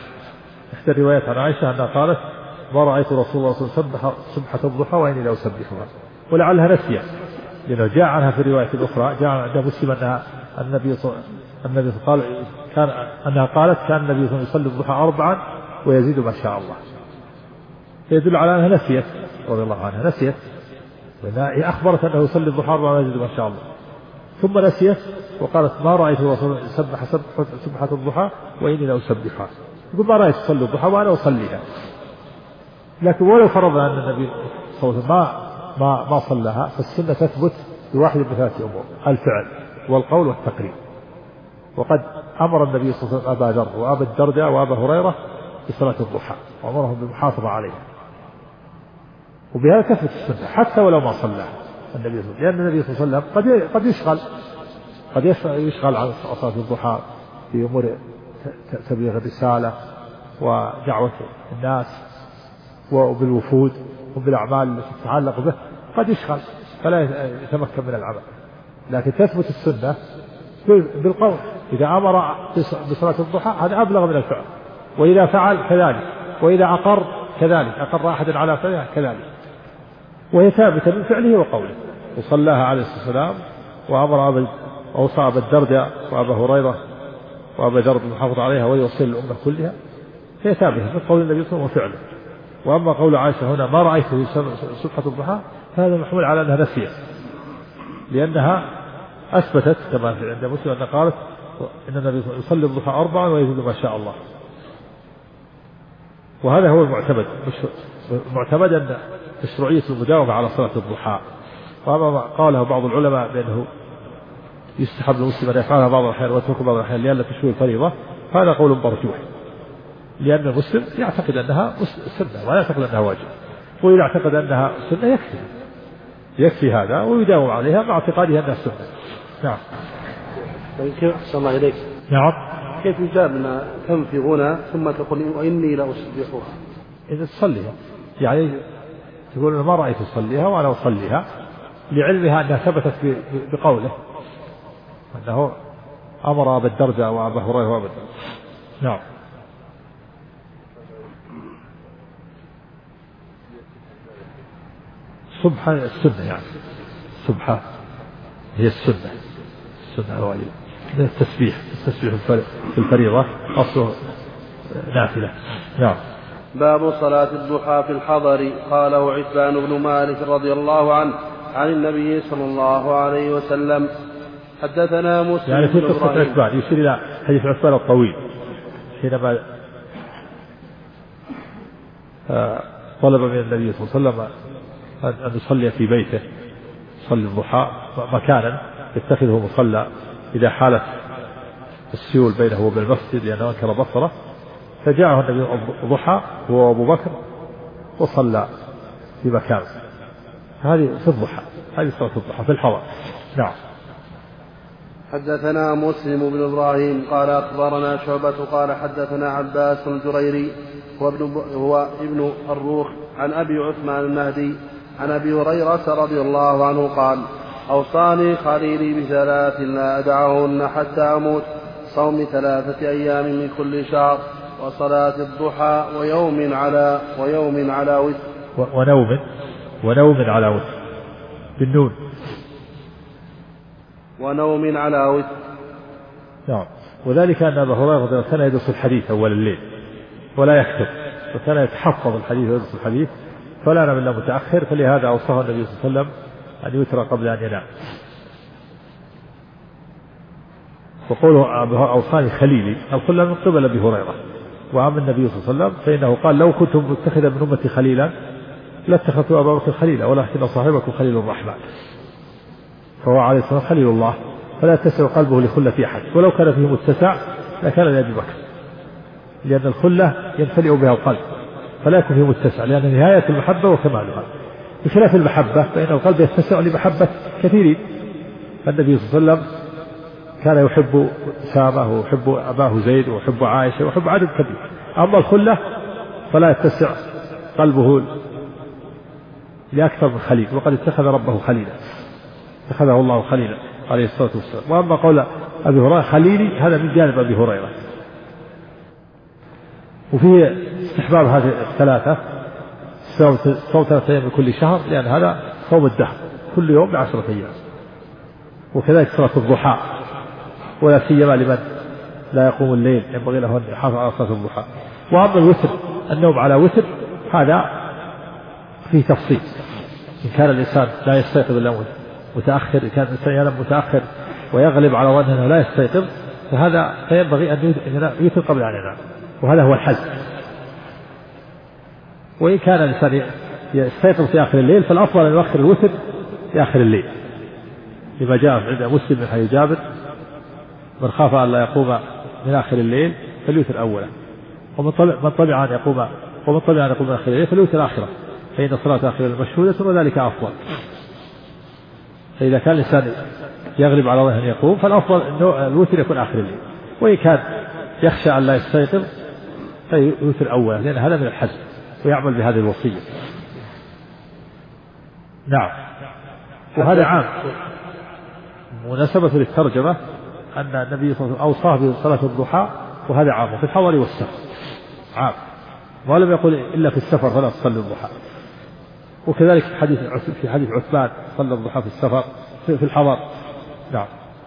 عائشة أنها قالت ما رأيت رسول الله صلى الله عليه وسلم سبحة الضحى وإني لا أسبحها، ولعلها نسيت، لأنه جاء عنها في الرواية الأخرى جاء عند مسلم أنها النبي قال أنها قالت كان النبي صلى الله عليه وسلم يصلي الضحى 4 ويزيد ما شاء الله. يدل على أنها نسيت رضي الله عنها، نسيت، وهي أخبرت أنه يصلي الضحى 4 ويزيد ما شاء الله، ثم نسيت وقالت ما رأيت رسول الله سبح سبحة الضحى وإني لا أسبحها. يقول ما رأيت تصلي الضحى وأنا أصليها. لكن ولو فرضنا أن النبي صلى الله عليه وسلم ما صلىها، فالسنة تثبت بواحد من 3 أمور: الفعل والقول والتقرير. وقد أمر النبي صلى الله عليه وسلم أبا ذر وأبا الدرداء وأبا هريرة بصلاة الضحى وأمرهم بالمحافظة عليها، وبهذا تثبت السنة حتى ولو ما صلى النبي صلى الله عليه وسلم، لأن النبي صلى الله عليه وسلم قد يشغل عن صلاة الضحى في أمور تبليغ الرسالة ودعوة الناس وبالوفود وبالأعمال التي تتعلق به، قد يشغل فلا يتمكن من العمل. لكن تثبت السنة بالقول، إذا أمر بصلاة الضحى هذا أبلغ من الفعل، وإذا فعل كذلك، وإذا أقر كذلك، أقر أحد على فعله كذلك، وهي ثابتة من فعله وقوله. وصلاها عليه الصلاة والسلام وأمر أوصى أبا الدرداء وأبا هريرة وأبا ذر بالمحافظة عليها ويوصل الأمة كلها، هي ثابتة من قول النبي صلى الله عليه وسلم وفعله. وأما قول عائشة هنا ما رأيته سبحة الضحى فهذا محمول على أنها نسيت، لأنها أثبتت كما في عند مسلم أنها قالت إن النبي يصلي الضحى 4 ويزيد ما شاء الله. وهذا هو المعتمد أن مشروعية المداومة على صلاة الضحى. وأما قاله بعض العلماء بأنه يستحب للمسلم أن يفعلها بعض الأحيان ويتركها بعض الأحيان لأن تشويه الفريضة، هذا قول مرجوح، لأن المسلم يعتقد أنها سنة ولا يعتقد أنها واجب، وإذا اعتقد أنها سنة يكفي هذا ويداوم عليها مع اعتقاده أنها سنة. نعم. كيف أحسن الله إليك؟ نعم. كيف يجابنا تنفي هنا ثم تقول وإني لا أسبحها؟ إذا تصليها يعني تقول ما رأيت تصليها وأنا أصليها، لعلمها أنها ثبتت بقوله أنه أمر أبا الدرداء وأبا هريرة وأبا الدرداء. نعم. الصبح السنة يعني الصبح هي السنة الواجب. التسبيح في الفريضة أصله نافلة. نعم. باب صلاة الضحى في الحضر. قاله عتبان بن مالك رضي الله عنه عن النبي صلى الله عليه وسلم. حدثنا مسلم يعني في قصة عتبان يشير إلى حديث عتبان الطويل حينما طلب من النبي صلى الله عليه وسلم أن يصلي في بيته، يصلي الضحى مكانا يتخذه مصلى إذا حالت السيول بينه وبين المسجد لأنه أنكر بصره، فجاءه النبي الضحى هو وأبو بكر وصلى في مكانه. هذه في الضحى، هذه صلاة الضحى في الحضر. نعم. حدثنا مسلم بن إبراهيم قال أخبرنا شعبة قال حدثنا عباس الجريري هو ابن الروخ عن أبي عثمان النهدي عن أبي هريرة رضي الله عنه قال أوصاني خليلي بثلاث لا أدعهن حتى أموت: صوم 3 أيام من كل شهر، وصلاة الضحى، ويوم على وتر، ونوم على وتر بالنون، ونوم على وتر. نعم. وذلك أن أبا هريرة كان يدرس الحديث أول الليل ولا يكتب، وكان يتحفظ الحديث ويدرس الحديث فلا نام إلا متأخر، فلهذا أوصاه النبي صلى الله عليه وسلم أن يوتر قبل أن ينام. وقوله أوصاني خليلي الخلة من قبل أبي هريرة، وعم النبي صلى الله عليه وسلم فإنه قال: لو كنت متخذا من أمتي خليلا لاتخذت أبا بكر خليلا، ولكن صاحبكم خليل الرحمن. فهو عليه الصلاة والسلام خليل الله، فلا يتسع قلبه لخلة أحد، ولو كان فيه متسع لكان لأبي بكر، لأن الخلة يمتلئ بها القلب، فلا يكون فيه متسع، لأن نهاية المحبة وكمالها. بخلاف المحبة فإن القلب يتسع لمحبة كثيرين، فالنبي صلى الله عليه وسلم كان يحب أسامة ويحب أباه زيد ويحب عائشة ويحب عدد كبير. أما الخلة فلا يتسع قلبه لأكثر من خليل، وقد اتخذ ربه خليلا، اتخذه الله خليلا عليه الصلاة والسلام. وأما قول أبي هريرة خليلي هذا من جانب أبي هريرة. وفيه استحباب هذه الثلاثة: صوم 3 أيام من كل شهر، لأن هذا صوم الدهر كل يوم ب10 أيام. وكذلك صلاة الضحى، ولا سيما لمن لا يقوم الليل ينبغي له أن يحافظ على صلاة الضحى. وأما الوتر، النوم على وتر، هذا فيه تفصيل. إن كان الإنسان لا يستيقظ إلا متأخر، إن كان الإنسان ينام متأخر ويغلب على ظنه أنه لا يستيقظ، فينبغي أن يوتر قبل أن ينام، وهذا هو الحزم. وإن كان الإنسان يستيقظ في آخر الليل فالأفضل أن يؤخر الوتر في آخر الليل، لما جاء عند مسلم من حديث جابر: من خاف أن لا يقوم من آخر الليل فليوتر أوله، ومن طبع أن يقوم من آخر الليل فليوتر آخره، فإن صلاة آخر المشهودة وذلك أفضل. فإذا كان الإنسان يغلب على ظنه أن يقوم فالأفضل أن الوتر يكون آخر الليل، وإن كان يخشى أن لا يستيقظ فيوتر أوله، لأن هذا من الحزم، ويعمل بهذه الوصية. نعم. وهذا عام. مناسبة للترجمة أن النبي صلى الله عليه وسلم أوصاه بصلاة الضحى، وهذا عام في الحضر والسفر، عام، ولم يقل إلا في السفر فلا تصلي الضحى. وكذلك في حديث عثمان صلى الضحى في السفر في الحضر. نعم.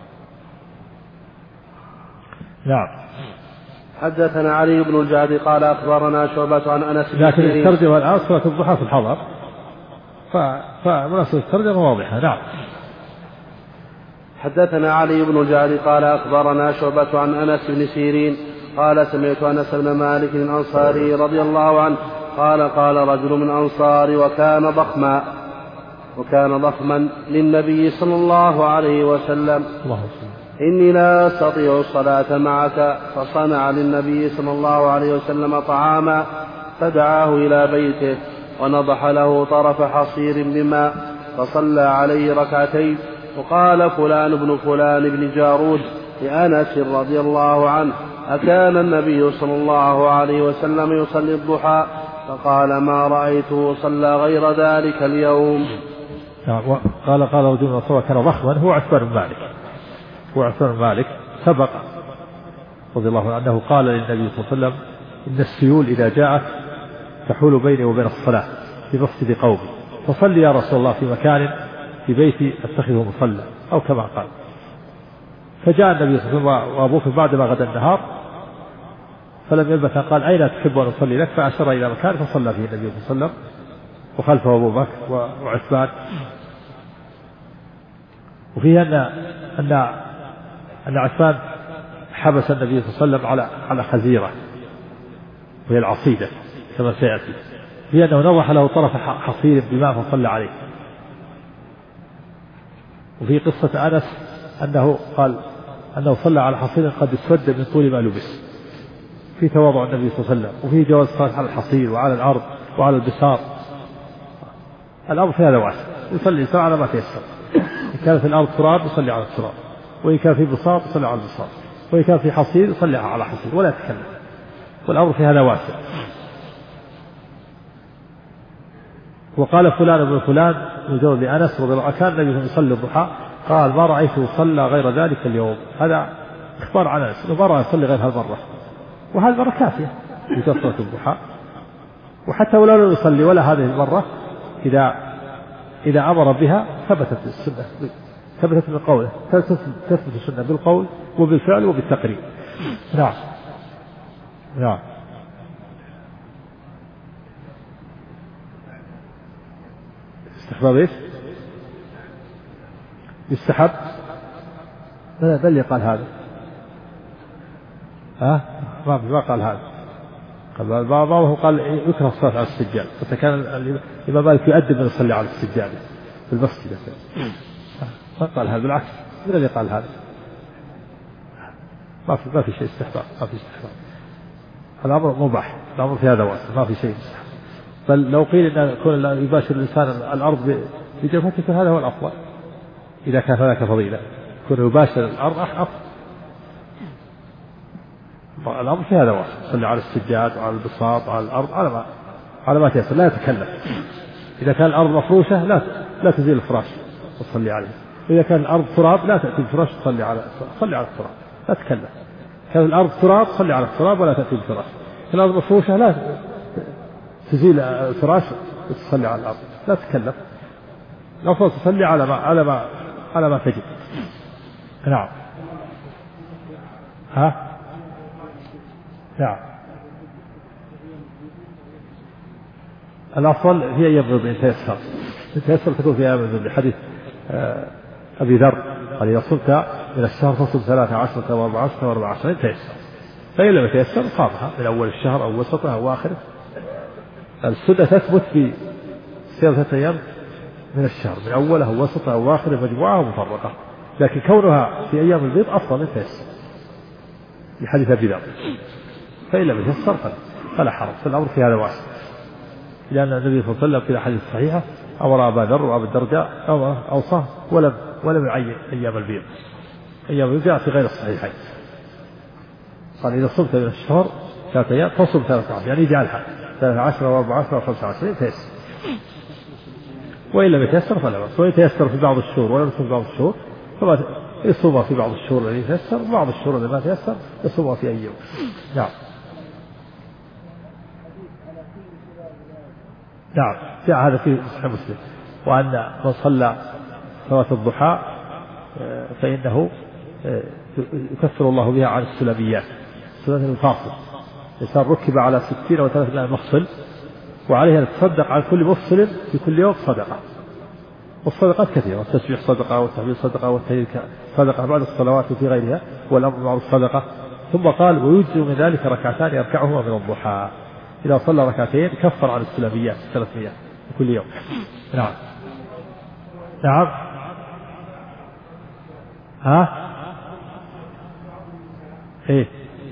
نعم. حدثنا علي بن الجعد قال أخبرنا شعبة عن أنس بن لكن الترجمة الآن صلاة الضحى في الحضر، فمناسبة الترجمة واضحة. نعم. حدثنا علي بن الجعد قال أخبرنا شعبة عن أنس بن سيرين قال: سمعت أنس بن مالك الأنصاري رضي الله عنه قال رجل من الأنصار وكان ضخما للنبي صلى الله عليه وسلم: إني لا أستطيع الصلاة معك. فصنع للنبي صلى الله عليه وسلم طعاما، فدعاه إلى بيته ونضح له طرف حصير بماء، فصلى عليه 2 ركعتين. وقال فلان بن فلان بن جارود لأنس رضي الله عنه: أكان النبي صلى الله عليه وسلم يصلي الضحى؟ فقال: ما رأيته صلى غير ذلك اليوم. قال رجل من الصحابة كان ضخما، هو عثمان بن مالك سبق رضي الله عنه أنه قال للنبي صلى الله عليه وسلم: إن السيول إذا جاءت تحول بيني وبين الصلاة في مسجد قومي، فصلي يا رسول الله في مكان في بيتي اتخذه مصلى أو كما قال. فجاء النبي صلى الله عليه وسلم وأبو بكر بعد ما غدا النهار فلم يلبث قال أين تحب أن أصلي لك؟ فأشار إلى مكان فصلى فيه النبي صلى الله عليه وسلم وخلفه أبو بكر وعثمان. وفيه أن عثمان حبس النبي صلى الله عليه وسلم على خزيرة وهي العصيدة كما سيأتي، في أنه نضح له طرف حصير بماء فصلى عليه. وفي قصة أنس أنه قال أنه صلى على حصير قد اسود من طول ما لبس، في تواضع النبي صلى الله عليه وسلم. وفيه جواز الصلاة على الحصير وعلى الأرض وعلى البساط. الأرض فيها واسع، يصلي الإنسان على ما تيسر. إن كان في الأرض تراب يصلي على التراب، وإن كان في بساط يصلي على البساط، وإن كان في حصير يصلي على حصير ولا يتكلم، والأمر في هذا واسع. وقال فلان ابن فلان يجوز لأنس رضي الله عنه كان النبي يصلي الضحى قال ما رأيته صلى غير ذلك اليوم. هذا إخبار عن أنس أنه ما رأى يصلي غير هالمرة، وهذه المرة كافية في صلاة الضحى. وحتى ولو لم يصلي ولا هذه المرة إذا أمر بها ثبتت السنة، ثبتت من قوله، تثبت السنة بالقول وبالفعل وبالتقرير. نعم نعم. استحباب ايش؟ يستحب؟ لا بل قال هذا ما قال هذا، قال بعضه قال يكره الصلاة على السجاد، حتى كان الإمام مالك يؤدب من يصلي على السجاد في المسجد. ما قال هذا، بالعكس من الذي قال هذا؟ ما في شيء استحباب، ما في استحباب. الأمر مباح، الأمر في هذا واسع، ما في شيء استحباب. بل لو قيل أن يكون يباشر الإنسان الأرض بجبهته هذا هو الأفضل، إذا كان هناك فضيلة يكون يباشر الأرض أفضل. الأمر في هذا واسع، يصلي على السجاد وعلى البساط وعلى الأرض على ما تيسر، لا يتكلف. إذا كان الأرض مفروشة لا تزيل الفراش وتصلي عليه، وإذا كان الأرض تراب لا تأتي الفراش تصلي على التراب، لا تتكلف. كان الأرض تراب تصلي على التراب ولا تأتي الفراش. كان الأرض مفروشة لا تزيل الفراش وتصلي على الأرض، لا تتكلف. الأفضل تصلي على ما تجد. نعم نعم. الأفضل هي أيام البيض إن تيسر تكون في أيام البيض. حديث أبي ذر قال إذا صمت من الشهر فصم 13 و14 و14 إن تيسر، فإن لم يتيسر صامها من أول الشهر أو وسطه أو آخره. السنة تثبت في صيام 3 أيام من الشهر، من أوله ووسطه أو آخره، مجموعة ومفرقة، لكن كونها في أيام البيض أفضل من تيسر لحديث أبي ذر. فإن لم يتيسر فلا حرج، فالأمر في هذا واسع، لأن النبي صلى الله عليه وسلم في الأحاديث الصحيحة أمر أبا ذر وأبا الدرداء أوصاه ولم يعين أيام البيض. أيام البيض جاء في غير الصحيحين، قال إذا صمت من الشهر 3 أيام فصم 13، يعني يجعلها 13 و14 و25 تيسر. وإن لم يتيسر فلا بأس، وإن تيسر في بعض الشهور ولم يصم في بعض الشهور فما يصوم في بعض الشهور الذي يتيسر، وبعض الشهور الذي ما تيسر يصوم في أي يوم. نعم نعم. جاء هذا في صحيح مسلم، وأن من صلى صلاة الضحى فإنه يكفر الله بها عن السلبيات، السلبيات الفاصل. الإنسان ركب على 60 أو 30 مفصل، وعليه أن يتصدق عن كل مفصل في كل يوم صدقة. والصدقات كثيرة، التسبيح صدقة، والتحميد صدقة، والتهليل صدقة بعد الصلوات وفي غيرها، والأمر بالمعروف صدقة. ثم قال ويجزئ من ذلك 2 يركعهما من الضحى. إذا صلى 2 كفر عن السلبيات 300 كل يوم. نعم نعم. إيه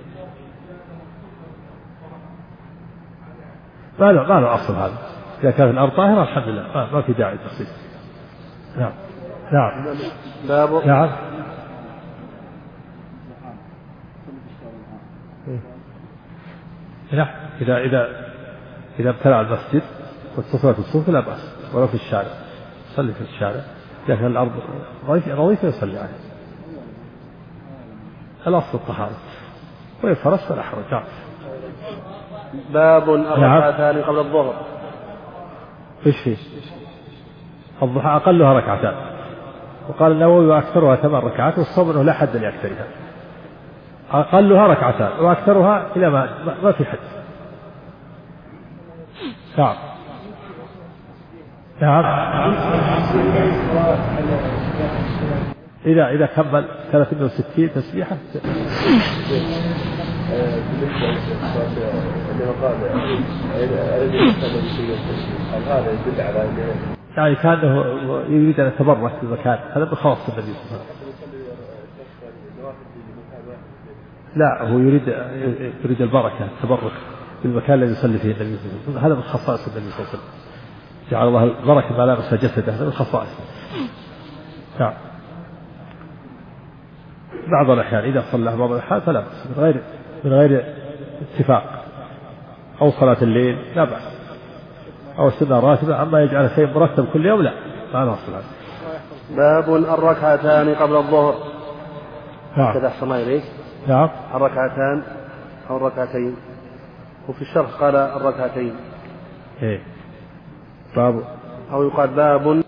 ما له أصل هذا، إذا كانت الأرض طاهرة الحمد لله ما في داعي للتخصيص. نعم نعم نعم. نعم إذا ابتلع المسجد واتصلت الصوف لا بأس، ولو في الشارع صلي في الشارع، لكن الأرض نظيفة يصلي عليه. الأصل الطهارة، وإن فرش فلا حرج. نعم. باب الركعتان قبل الظهر. ايش فيه؟ الضحى أقلها ركعتان، وقال النووي وأكثرها 8 ركعات، والصواب أنه لا حد لأكثرها، أقلها ركعتان وأكثرها إلى ما في حد. نعم نعم. إذا كمل 63 تسبيحة. يعني كانه يريد أن يتبرك بالمكان، هذا بخاص النبي صلى الله عليه وسلم. لا، هو يريد البركة، التبرك بالمكان الذي يصلي فيه النبي صلى الله عليه وسلم، هذا من خصائص النبي صلى الله عليه وسلم، جعل الله البركة ما لامس جسده، هذا من خصائصه. نعم. بعض الأحيان إذا صلى بعض الأحيان فلا بأس من غير اتفاق، أو صلاة الليل لا بأس، أو السنة راتبة. أما يجعل شيء مرتب كل يوم لا، ما له صلاة. باب الركعتان قبل الظهر. نعم. كذا أحسن الله إليك. نعم. الركعتان أو الركعتين، وفي الشرح قال الركعتين. إيه. باب، أو يقال باب